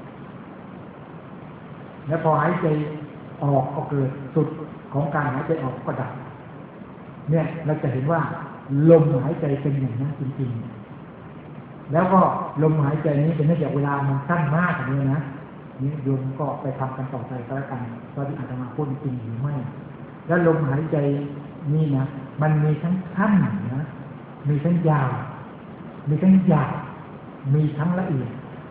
แล้วพอหายใจออกก็เกิดสุดของการหายใจออกก็ดับเนี่ยเราจะเห็นว่าลมหายใจเป็นอย่างนั้นจริงๆแล้วก็ลมหายใจนี้เป็นเนื่องจากเวลามันสั้นมากเลยนะนี่โยมก็ไปทำกันต่อไปก็แล้วกันว่าที่อาตมาพูดจริงหรือไม่แล้วลมหายใจนี่นะมันมีทั้งสั้นนะมีทั้งยาวมีทั้งหยาบมีทั้งละเอียด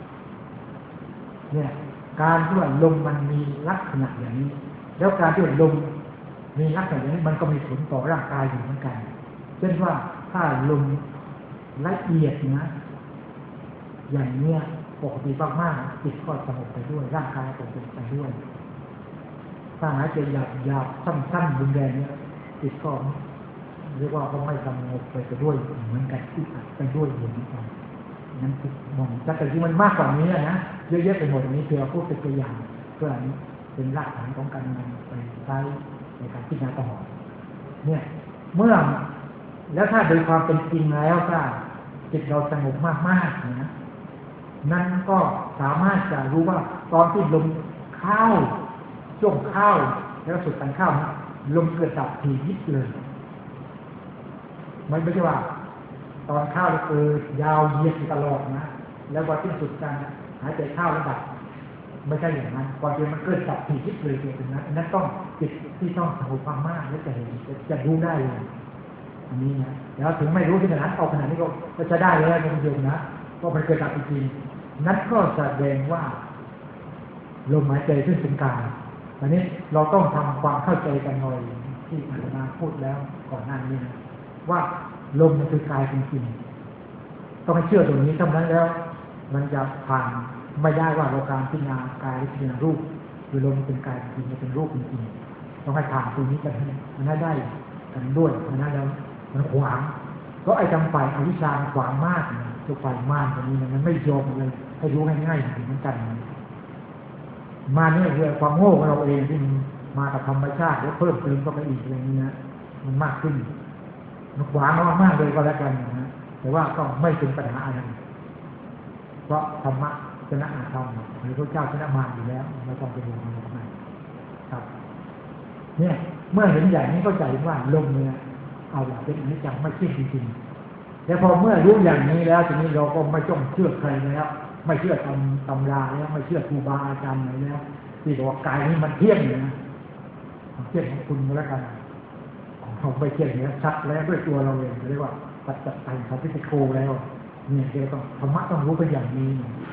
เนี่ยการที่ว่าลมมันมีลักษณะอย่างนี้แล้วการที่ลมมีลักษณะอย่างนี้มันก็มีผลต่อร่างกายอยู่เหมือนกันเช่นว่าถ้าลมละเอียดนะอย่างเนี้ยปกติมากๆจิตก็สงบไปด้วยร่างกายก็สงบไปด้วยถ้าหายใจหยาบหยาบสั้นๆรุนแรงเนี่ยจิตก็เรียกว่าก็ไม่สงบไปด้วยเหมือนกันที่ไปด้วยเหมือนกันนั่นคือมองแต่ที่มันมากกว่านี้นะเยอะๆไปหมดนี้คือเราพูดเป็นตัวอย่างเพื่อเป็นรากฐานของการนำไปใช้ในการพิจารณาต่อเนี่ยเมื่อแล้วถ้าโดยความเป็นจริงแล้วถ้าจิตเราสงบมากๆนะนั้นก็สามารถจะรู้ว่าตอนที่ลมเข้าช่วงเข้าแล้วสุดการเข้าลมเกิดดับทียิบเลยไม่ไม่ใช่ว่าตอนเข้าเออยาวเหยียดตลอดนะแล้วพอที่สุดการหายใจเข้าแล้วดับไม่ใช่อย่างนั้นความจริงมันเกิดดับทียิบเลยเองนะนั้นต้องจิตที่ต้องสงบมากๆแล้วจะเห็นจะรู้ได้เลยอันนี้นะแล้วถึงไม่รู้ที่ขนาดเอาขนาดนี้ก็จะได้แล้วโยมนะก็มันเกิดดับจริงๆนั้นก็แสดงว่าลมหายใจซึ่งเป็นกายอันนี้เราต้องทำความเข้าใจกันหน่อยที่อาจารย์พูดแล้วก่อนหน้านี้นะว่าลมมันคือกายจริงๆต้องให้เชื่อตรงนี้เท่านั้นแล้วมันจะผ่านไม่ได้ว่าเราการพิจารณากายพิจารณารูปคือลมเป็นกายจริงมันเป็นรูปจริงๆต้องให้ผ่านตรงนี้กันให้มันได้กันด้วยมันนั้นแล้วมันขวางเพราะไอ้จำฝ่ายอวิชชาขวางมากนะตัวฝ่ายมารตรงนี้มันไม่ยอมเลยให้รู้ง่ายๆเหมือนกันมาเนี่ยคือความโง่ของเราเองที่มากับธรรมชาติแล้วเพิ่มเติมก็ไปอีกอย่างนี้นะมันมากขึ้นมันขวางมากๆเลยก็แล้วกันนะแต่ว่าก็ไม่เป็นปัญหาอะไรเพราะธรรมะชนะอาธรรมหรือพระเจ้าชนะมารอยู่แล้วไม่ต้องไปดูมันทำไมครับเนี่ยเมื่อเห็นอย่างนี้ก็ใจว่าลมเนี่ยเอาอย่างเป็นอนิจจังไม่เที่ยงจริงๆแต่พอเมื่อรู้อย่างนี้แล้วทีนี้เราก็ไม่ต้องเชื่อใครแล้วไม่เชื่อตำตำราแล้วไม่เชื่อครูบาอาจารย์ไหนแล้วที่บอกว่ากายนี้มันเที่ยงอยู่นะเที่ยงของคุณก็แล้วกันเราไม่เที่ยงเนี้ยชัดแล้วด้วยตัวเราเองเรียกว่าปัจจัยสัมพิติโกแล้วเนี่ยเดี๋ยวต้องธรรมะต้องรู้เป็นอย่างนี้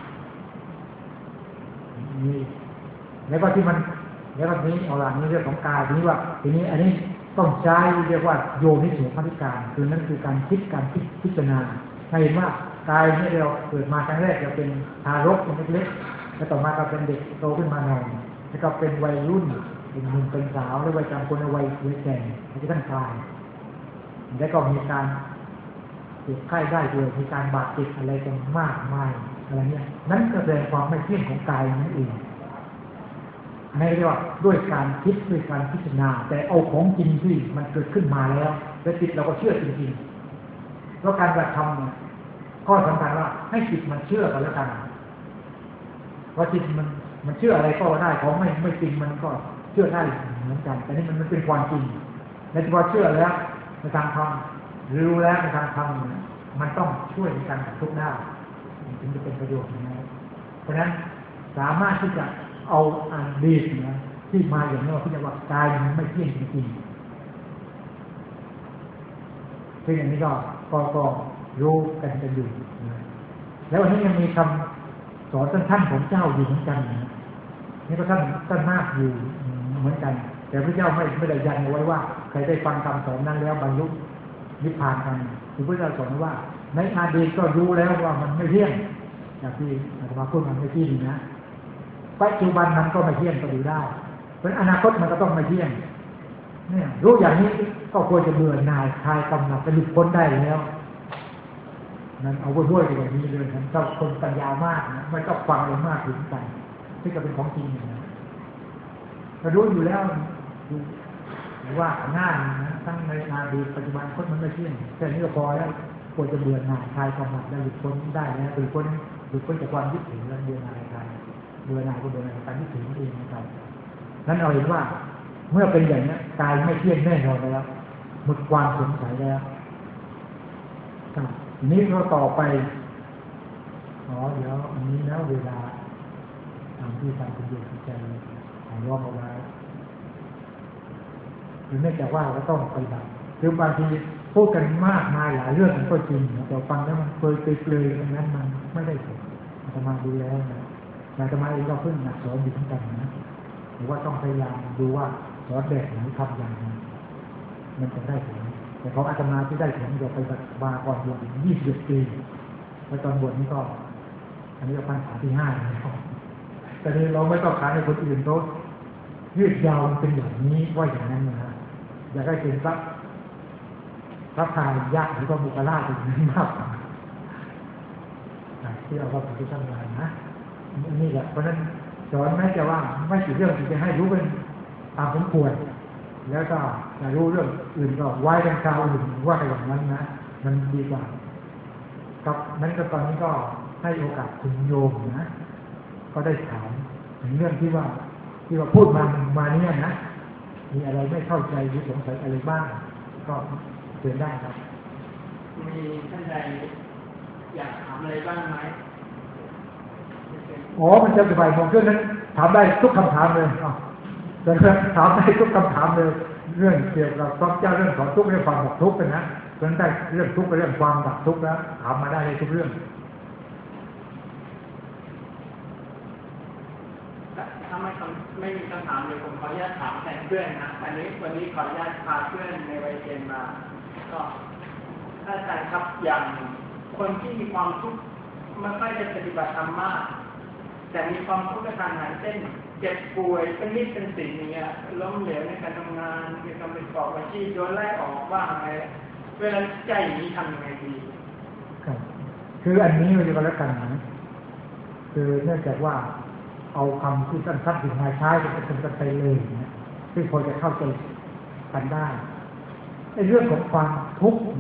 นี่แล้วก็ที่มันแล้วก็นี้เอาหลังนี้เรื่องของกายทีนี้ว่าทีนี้อันนี้ต้องใช้เรียกว่าโยนิโสมนสิการคือนั่นคือการคิดการพิจารณาให้เห็นว่ากายนี้เราเกิดมาครั้งแรกเราเป็นทารกเล็กๆแล้วต่อมาก็เป็นเด็กโตขึ้นมาหน่อยแล้วก็เป็นวัยรุ่นเป็นหนุ่มเป็นสาวหรือวัยกลางคนวัยแก่แล้วก็ท่านตายแล้วก็มีการเจ็บไข้ได้ป่วยมีการบาดเจ็บอะไรกันมากมายอะไรเนี้ยนั้นก็แสดงความไม่เที่ยงของกายนั่นเองในเรียกว่าด้วยการคิดด้วยการพิจารณาแต่เอาของจริงที่มันเกิดขึ้นมาแล้วและจิตเราก็เชื่อจริงๆแล้วการกระทำเนี่ยข้อสำคัญว่าให้จิตมันเชื่อกันแล้วกันว่าจิตมันมันเชื่ออะไรก็ได้ของไม่ไม่จริงมันก็เชื่อได้เหมือนกันแต่นี่มันมันเป็นความจริงในที่ว่าเชื่อแล้วในทางทำรู้แล้วในทางทำมันต้องช่วยในการทุกข์ได้ถึงจะเป็นประโยชน์นะเพราะฉะนั้นสามารถที่จะเอาอันดีนะที่มาอย่างนี้ว่าที่จะว่ากายมันไม่เที่ยงจริงๆซึ่งอย่างนี้ก็ก็ก็รู้กันกันอยู่นะแล้ววันนี้ยังมีคำสอนท่านของเจ้าอยู่เหมือนกันนะนี่ก็ท่านท่านมากอยู่เหมือนกันแต่พระเจ้าไม่ไม่ได้ยันเอาไว้ว่าใครได้ฟังคำสอนนั้นแล้วบรรลุนิพพานกันคือพระเจ้าสอนว่าในอดีตก็รู้แล้วว่ามันไม่เที่ยงอย่างที่อาตมาพูดมันไม่เที่ยงนะปัจจุบันมันก็ไม่เที่ยงก็ดูได้เพราะอนาคตมันก็ต้องไม่เที่ยงเนี่ยรู้อย่างนี้ก็ควรจะเบื่อหน่ายคลายกำหนัดจะหลุดพ้นได้แล้วนั้นเอาด้วยๆอย่างนี้เลยนะเจ้าคนปัญญามากนะไม่ต้องฟังเลยมากถึงกันที่จะเป็นของจริงนะถ้ารู้อยู่แล้วว่าหน้านะทั้งในอดีตปัจจุบันคนมันไม่เที่ยงแค่นี้ก็พอแล้วควรจะเบื่อหน่ายคลายกำหนัดได้หลุดพ้นได้แล้วหลุดพ้นหลุดพ้นจากความยึดถือแล้วเบื่อหน่ายคลายเบื่อหน่ายก็เบื่อหน่ายการยึดถือเองนะครับนั้นเราเห็นว่าเมื่อเป็นอย่างนี้กายไม่เที่ยงแน่นอนแล้วหมดความสงสัยแล้วทีนี้เราต่อไปอ๋อเดี๋ยวอันนี้นะเวลาตามที่ทางคุณโยมใจของรอบเอาไว้หรือไม่แต่ว่าเราต้องปฏิบัติคือบางทีพูดกันมากมายหลายเรื่องมันก็จริงแต่ฟังแล้วมันเคยเปลยๆดังนั้นมันไม่ได้ผลอาตมาดูแล้วนะอาตมาเองก็เพิ่งหัดสอนอยู่เหมือนกันนะหรือว่าต้องพยายามดูว่าสอนแบบไหนทำอย่างไรมันจะได้ผลแต่ของอาตมาที่ได้ผลเดี๋ยวไปมาก่อนบวชอีกยี่สิบปีแล้วตอนบวชนี้ก็อันนี้ก็พรรษาที่ห้าแล้วแต่นี้เราไม่ต้องขายให้คนอื่นเขายืดยาวเป็นอย่างนี้ว่าอย่างนั้นนะอยากได้เป็นพระพระพายยักษ์หรือว่าบุคลาอีกนั้นมากที่เราก็เป็นที่ทำงานนะนี่แหละเพราะนั้นสอนแม้จะว่าไม่กี่เรื่องที่จะให้รู้เป็นตามสมควรแล้วก็จะรู้เรื่องอื่นก็ไว้เป็นคราวอื่นว่าอย่างนั้นนะมันดีกว่าครับนั้นก็ตอนนี้ก็ให้โอกาสคุณโยมนะก็ได้ถามถึงเรื่องที่ว่าที่ว่าพูดมามาเนี่ยนะมีอะไรไม่เข้าใจหรือสงสัยอะไรบ้างก็เชิญได้ครับมีท่านใดอยากถามอะไรบ้างไหมอ๋อมันจะบ่ายโมงครึ่งนั้นถามได้ทุกคำถามเลยอ๋อแต่ถามได้ทุกคำถามเลยเรื่องเกี่ยวกับพระเจ้าเรื่องสอนทุกเรื่องความดับทุกข์นะเรื่องได้เรื่องทุกข์เรื่องความดับทุกข์แล้วถามมาได้เลยทุกเรื่องถ้าไม่ไม่มีคำถามเลยผมขออนุญาตถามแทนเพื่อนนะอันนี้วันนี้ขออนุญาตพาเพื่อนในวัยเรียนมาก็ถ้าอาจารย์ครับอย่างคนที่มีความทุกข์ไม่ค่อยจะปฏิบัติธรรมมากแต่มีความทุกข์กระทันหันเช่นเจ็บป่วยเป็นนิดเป็นสิ่งอย่างเงี้ยล้มเหลวในการทำงานมีการเป็นกอบอาชีพโดนไล่ออกบ้างอะไรเวลาใจอย่างนี้ทำยังไงดีครับคืออันนี้มันจะก็แล้วกันนะคือเนื่องจากว่าเอาคำที่สั้นๆถึงมาใช้เป็นกันไปเลยนะซึ่งพอจะเข้าใจกันได้ในเรื่องของความทุกข์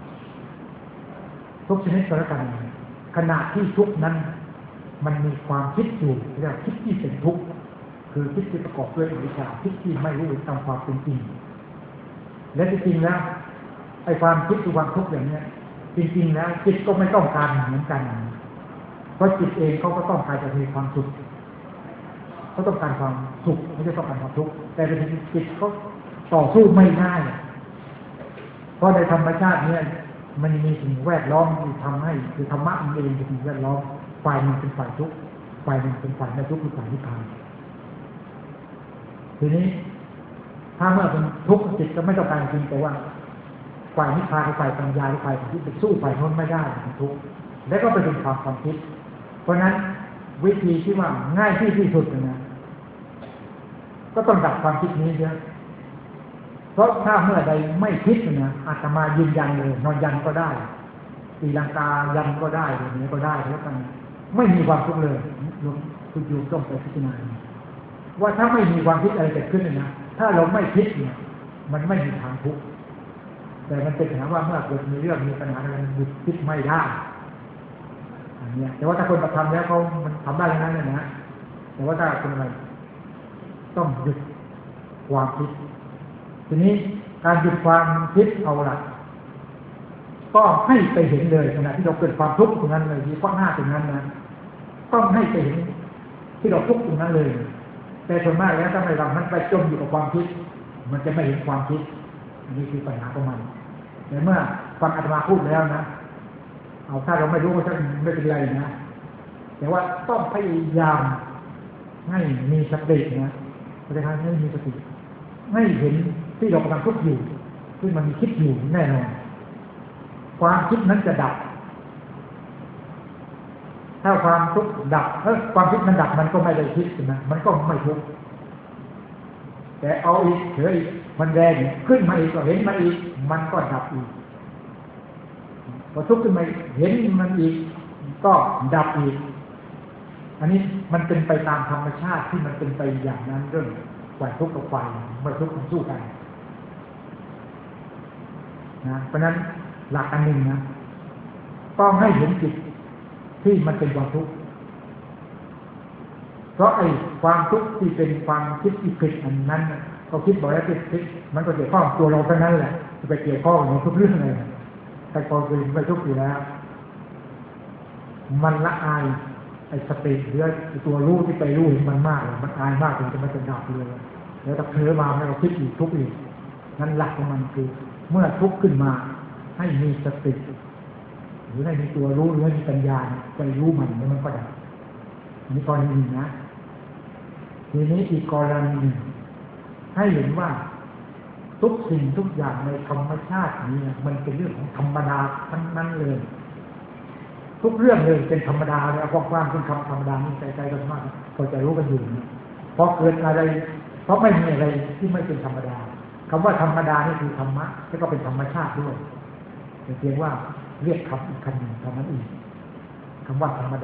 ทุกชนิดก็แล้วกันขณะที่ทุกข์นั้นมันมีความคิดอยู่เรียกคิดที่เป็นทุกข์คือคิดที่ประกอบด้วยอวิชชาคิดที่ไม่รู้ตามความเป็นจริงและจริงๆแล้วไอ้ความคิดคือความทุกข์อย่างนี้จริงๆแล้วจิตก็ไม่ต้องการเหมือนกันเพราะจิตเองเขาก็ต้องการจะมีความสุขเขาต้องการความสุขไม่ใช่ต้องการความทุกข์แต่เป็นจิตเขาต่อสู้ไม่ได้เพราะในธรรมชาติเนี่ยมันมีสิ่งแวดล้อมที่ทำให้คือธรรมะมันเองเป็นสิ่งแวดล้อมฝ่ายหนึ่งเป็นฝ่ายทุกข์ฝ่ายหนึ่งเป็นฝ่ายไม่ทุกข์คือฝ่ายนิพพานทีนี้ถ้าเมื่อเป็นทุกข์จิตก็ไม่ต้องการจริงแต่ว่าฝ่ายนิพพานฝ่ายปัญญาฝ่ายที่จะสู้ฝ่ายโน้นไม่ได้เป็นทุกข์และก็ไปเป็นความความคิดเพราะนั้นวิธีที่ว่าง่ายที่ที่สุดนะก็ต้องดับความคิดนี้เยอะเพราะถ้าเมื่อใดไม่คิดนะอาตมายืนยันเลยนอนยันก็ได้ตีลังกายันก็ได้อย่างนี้ก็ได้แล้วกันไม่มีความทุกข์เลยคุณอยู่ต้องไปพิจารณาว่าถ้าไม่มีความคิดอะไรเกิดขึ้นนะถ้าเราไม่คิดเนี่ยมันไม่มีทางทุกข์แต่มันเป็นปัญหาว่าเมื่อเกิดมีเรื่องมีปัญหาอะไรหยุดคิดไม่ได้อันนี้แต่ว่าถ้าคนมาทำแล้วเขามันทำได้ทั้งนั้นเลยนะแต่ว่าถ้าคนอะไรต้องหยุดความคิดทีนี้การหยุดความคิดเอาละก็ให้ไปเห็นเลยขณะที่เราเกิดความทุกข์ตรงนั้นเลยที่ข้อหน้าตรงนั้นนะต้องให้ไปเห็นที่เราทุกข์ตรงนั้นเลยแต่ส่วนมากแล้วถ้าไม่ทำมันไปจมอยู่กับความคิดมันจะไม่เห็นความคิดนี่คือปัญหาของมันแต่เมื่อฟังอาตมาพูดแล้วนะเอาถ้าเราไม่รู้ก็ไม่เป็นไรนะแต่ว่าต้องพยายามให้มีสตินะประธานให้มีสติให้เห็นที่เรากำลังทุกข์อยู่ซึ่งมันมีคิดอยู่แน่นอนความคิดนั้นจะดับถ้าความทุกข์ดับเออความคิดมันดับมันก็ไม่ได้คิดนะมันก็ไม่ทุกข์แต่เอาอีกเฉยมันแรงขึ้นมาอีกก็เห็นมาอีกมันก็ดับอีกพอทุกข์ขึ้นมาเห็นมันอีกก็ดับอีกอันนี้มันเป็นไปตามธรรมชาติที่มันเป็นไปอย่างนั้นเรื่องฝ่ายทุกข์กับฝ่ายไม่ทุกข์มันสู้กันนะเพราะนั้นหลักอันหนึ่งนะต้องให้เห็นจิตที่มันเป็นความทุกข์เพราะไอ้ความทุกข์ที่เป็นความคิดที่ผิดอันนั้นก็คิดบ่อยแล้วคิดคิดมันก็เกี่ยวข้องตัวเราเท่านั้นแหละจะไปเกี่ยวข้องในทุกเรื่องเลยแต่พอเป็นไปทุกข์อยู่แล้วมันละอายไอ้สติหรือตัวรู้ที่ไปรู้เห็นมันมากมันอายมากจนจะไม่เป็นดับเลยแล้วถ้าเผลอมาแล้วเราคิดอีกทุกข์อีกนั่นหลักของมันคือเมื่อทุกข์ขึ้นมาให้มีสติหรือให้มีตัวรู้หรือให้มีปัญญาไปรู้มันแล้วมันก็ดับนี่กรณีหนึ่งนะทีนี้อีกกรณีหนึ่งให้เห็นว่าทุกสิ่งทุกอย่างในธรรมชาตินี้มันเป็นเรื่องของธรรมดาทั้งนั้นเลยทุกเรื่องเลยเป็นธรรมดาเลยกว้างๆเป็นคำธรรมดานี่ใจๆกันมากก็จะรู้กันอยู่เพราะเกิดอะไรเพราะไม่มีอะไรที่ไม่เป็นธรรมดาคำว่าธรรมดานี่คือธรรมะแล้วก็เป็นธรรมชาติด้วยแต่เพียงว่าเรียกคำอีกคำหนึ่งเท่านั้นเองคำว่าธรรมดา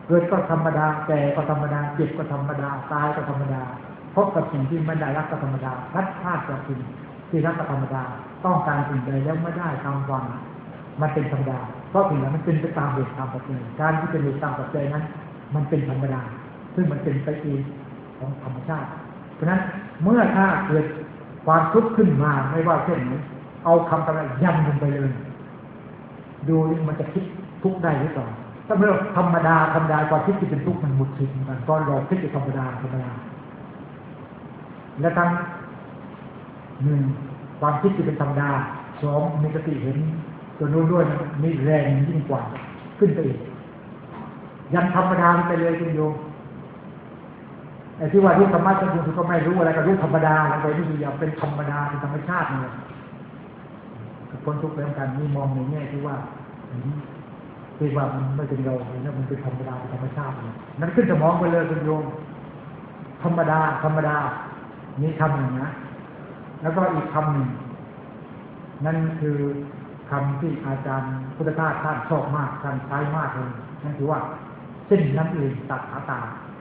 เกิดก็ธรรมดาแก่ก็ธรรมดาเจ็บก็ธรรมดาตายก็ธรรมดาพบกับสิ่งที่ไม่ได้รักก็ธรรมดาพัดพลาดจากสิ่งที่รักก็ธรรมดาต้องการสิ่งใดแล้วไม่ได้ตามหวังมันเป็นธรรมดาเพราะสิ่งนั้นมันเป็นไปตามเหตุตามปัจจัยการที่เป็นเหตุตามปัจจัยนั้นมันเป็นธรรมดาซึ่งมันเป็นไปเองของธรรมชาติเพราะนั้นเมื่อถ้าเกิดความทุกข์ขึ้นมาไม่ว่าเช่นไหนเอาคำอะไรยันลงไปเลยดูมันจะคิดทุกข์ได้หรือเปล่าถ้าเมื่อธรรมดาธรรมดาความคิดที่เป็นทุกข์มันหมดสิ้นกันตอนเราคิดจะธรรมดาธรรมดาและทั้งหนึ่งความคิดที่เป็นธรรมดาสองมีสติเห็นตัวนู้นด้วยมีแรงยิ่งกว่าขึ้นไปอีกยันธรรมดาไปเลยคุณโยมไอ้ที่ว่ารู้ธรรมะจริงๆก็ไม่รู้อะไรก็รู้ธรรมดาลงไปนี่คืออย่างเป็นธรรมดาเป็นธรรมชาติเลยพ้นทุกข์แล้วกันนี่มองในแง่ที่ว่าที่ว่ามันไม่เป็นเราเนี่ยมันเป็นธรรมดาเป็นธรรมชาติเลยนั้นขึ้นสมองไปเลยคุณโยมธรรมดาธรรมดานี่คำหนึ่งนะแล้วก็อีกคำหนึ่งนั่นคือคำที่อาจารย์พุทธทาสท่านชอบมากท่านใช้มากเลยนั่นคือว่าเส้นนั้นเองตัดขาตา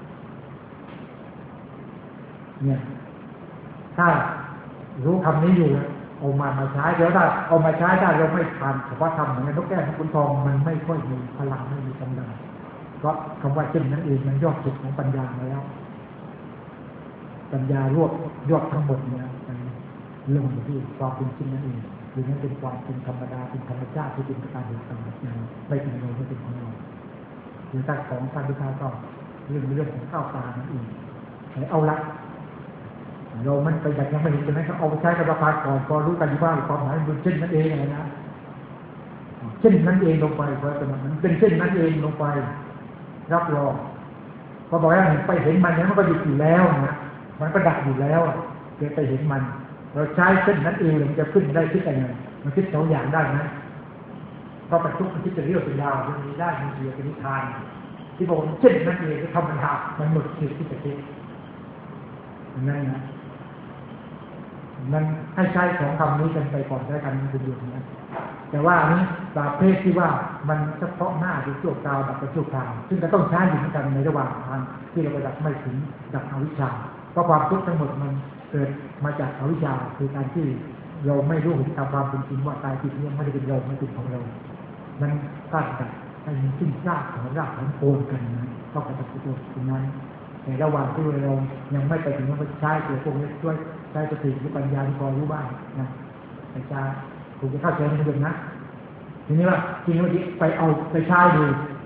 เนี่ยถ้ารู้คำนี้อยู่เอามามาใช้เดี๋ยวถ้าเอามาใช้ได้เราไม่ทานเฉพาะทำเหมือนนกแก้วของคุณทองมันไม่ค่อยมีพลังไม่มีกำลังเพราะคำว่าเช่นนั้นเองมันยอดสุดของปัญญาแล้วปัญญารวบยอดทั้งหมดเนี่ยมันเรื่องอยู่ที่ความเป็นจริงนั่นเองหรือนั่นเป็นความเป็นธรรมดาเป็นธรรมชาติที่เป็นการเหตุการณ์ไม่เป็นเราไม่เป็นของเราหรือถ้าของการพิจารณาก็เรื่องเรื่องของข้าวปลานั่นเองเอาละเรามันไปอยากยังไม่เห็นใช่ไหมเขาเอาไปใช้กับราคาก่อนพอรู้กันว่าความหมายมันเช่นนั้นเองอะไรนะเช่นนั้นเองลงไปเพราะมันเป็นเช่นนั้นเองลงไปรับรองพอบอกว่าไปเห็นมันเนี่ยมันก็หยุดอยู่แล้วนะมันก็ดับอยู่แล้วเกิดไปเห็นมันเราใช้เช่นนั้นเองมันจะขึ้นได้คิดอะไรมันคิดสองอย่างได้นะเพราะปัจจุบันมันคิดจะเรียกเป็นยาวมันมีได้มีเดียวเป็นนิทานที่บอกเช่นนั้นเองก็ธรรมดามันหมดสิทธิ์ที่จะคิดนั่นนะมันให้ใช้สองคำนี้กันไปก่อนใช้กันมันเป็นอยู่นะแต่ว่าอันนี้ประเภทที่ว่ามันเฉพาะหน้าหรือชั่วคราวดับชั่วคราวซึ่งก็ต้องใช้อยู่เหมือนกันในระหว่างทางที่เราไปดับไม่ถึงดับอวิชชาเพราะความทุกข์ทั้งหมดมันเกิดมาจากอวิชชาคือการที่เราไม่รู้ถึงตามความเป็นจริงว่ากายจิตนี้ไม่ได้เป็นเราไม่เป็นของเรามันตั้งแต่ให้มันสิ้นซากของรากของโคนกันนะต้องกระตับกระตัวตรงนั้นในระหว่างที่เรายังไม่ไปถึงนั้นใช้ตัวพวกนี้ช่วยใช้สติหรือปัญญาที่พอรู้บ้างนะอาจารย์ผมจะเข้าใจในเรื่องนะทีนี้ว่าทีนี้ว่าไปเอาไปใช้ดู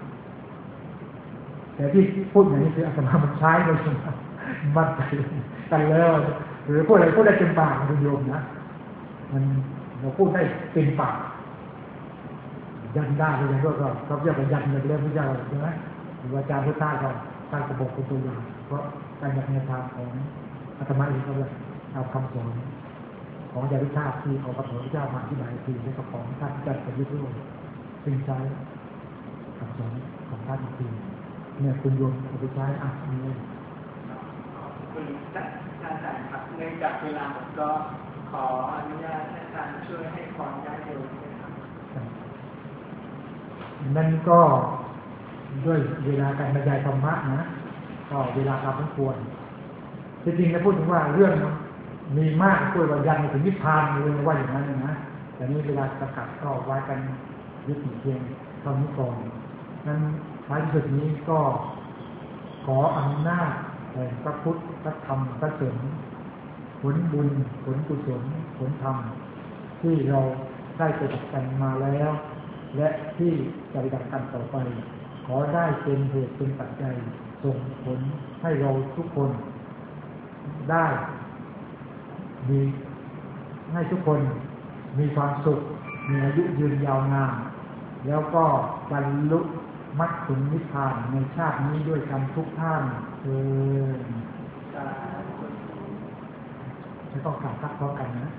แต่ที่พูดอย่างนี้คืออาตมามันใช้โดยสมมติมันใจกันแล้วหรือพูดอะไรพูดได้เต็มปากคุณโยมนะมันเราพูดได้เต็มปากยันได้เลยก็ก็เขาเรียกว่ายันเลยเรื่องพระเจ้าใช่ไหมหรืออาจารย์พุทธาเขาสร้างกระบอกเป็นตัวอย่างเพราะการยันในทางของอาตมาเองก็เลยเอาคำสอนของยาวิชาที่ของพระพุทธเจ้ามาที่หลายทีและก็ของท่านจัดเป็นยุทธโลกซึ่งใช้คำสอนของท่านทีเนี่ยคุณโยมเอาไปใช้อ่ะนี่คุณอาจารย์ครับเนื่องจากเวลาผมก็ขออนุญาตอาจารย์ช่วยให้ความได้เร็วนะครับนั่นก็ด้วยเวลาการบรรยายธรรมะนะก็เวลาตามสมควรจริงๆจะพูดถึงว่าเรื่องมีมากช่วยว่ายันถึงนิพพานเลยว่าอย่างนั้นนะแต่นี้เวลาประกาศก็ไว้กันยึดถือเพียงเท่านี้ก่อนนั้นท้ายที่สุดนี้ก็ขออำนาจแห่งพระพุทธพระธรรมพระสงฆ์ผลบุญผลกุศลผลธรรมที่เราได้ปฏิบัติกันมาแล้วและที่จะปฏิบัติกันต่อไปขอได้เป็นเหตุเป็นปัจจัยส่งผลให้เราทุกคนได้มีให้ทุกคนมีความสุขมีอายุยืนยาวนานแล้วก็บรรลุมรรคผลนิพพานในชาตินี้ด้วยกันทุกท่านเออจะต้องกราบทักพร้อมกันนะ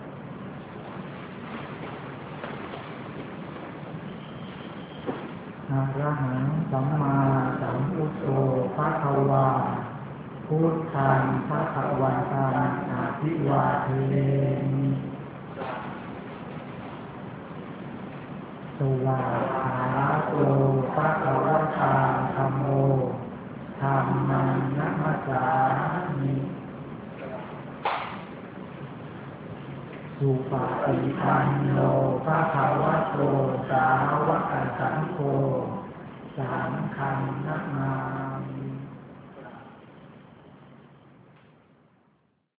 อะระหังสัมมาสัมพุทโธภะคะวาพุทธังภะคะวันตังอะภิวาเทมิสวากขาโตภะคะวะตาธัมโมธัมมังนัมสสามิสุปฏิปันโนภะคะวะโตสาวกสังโฆสังฆังนะมา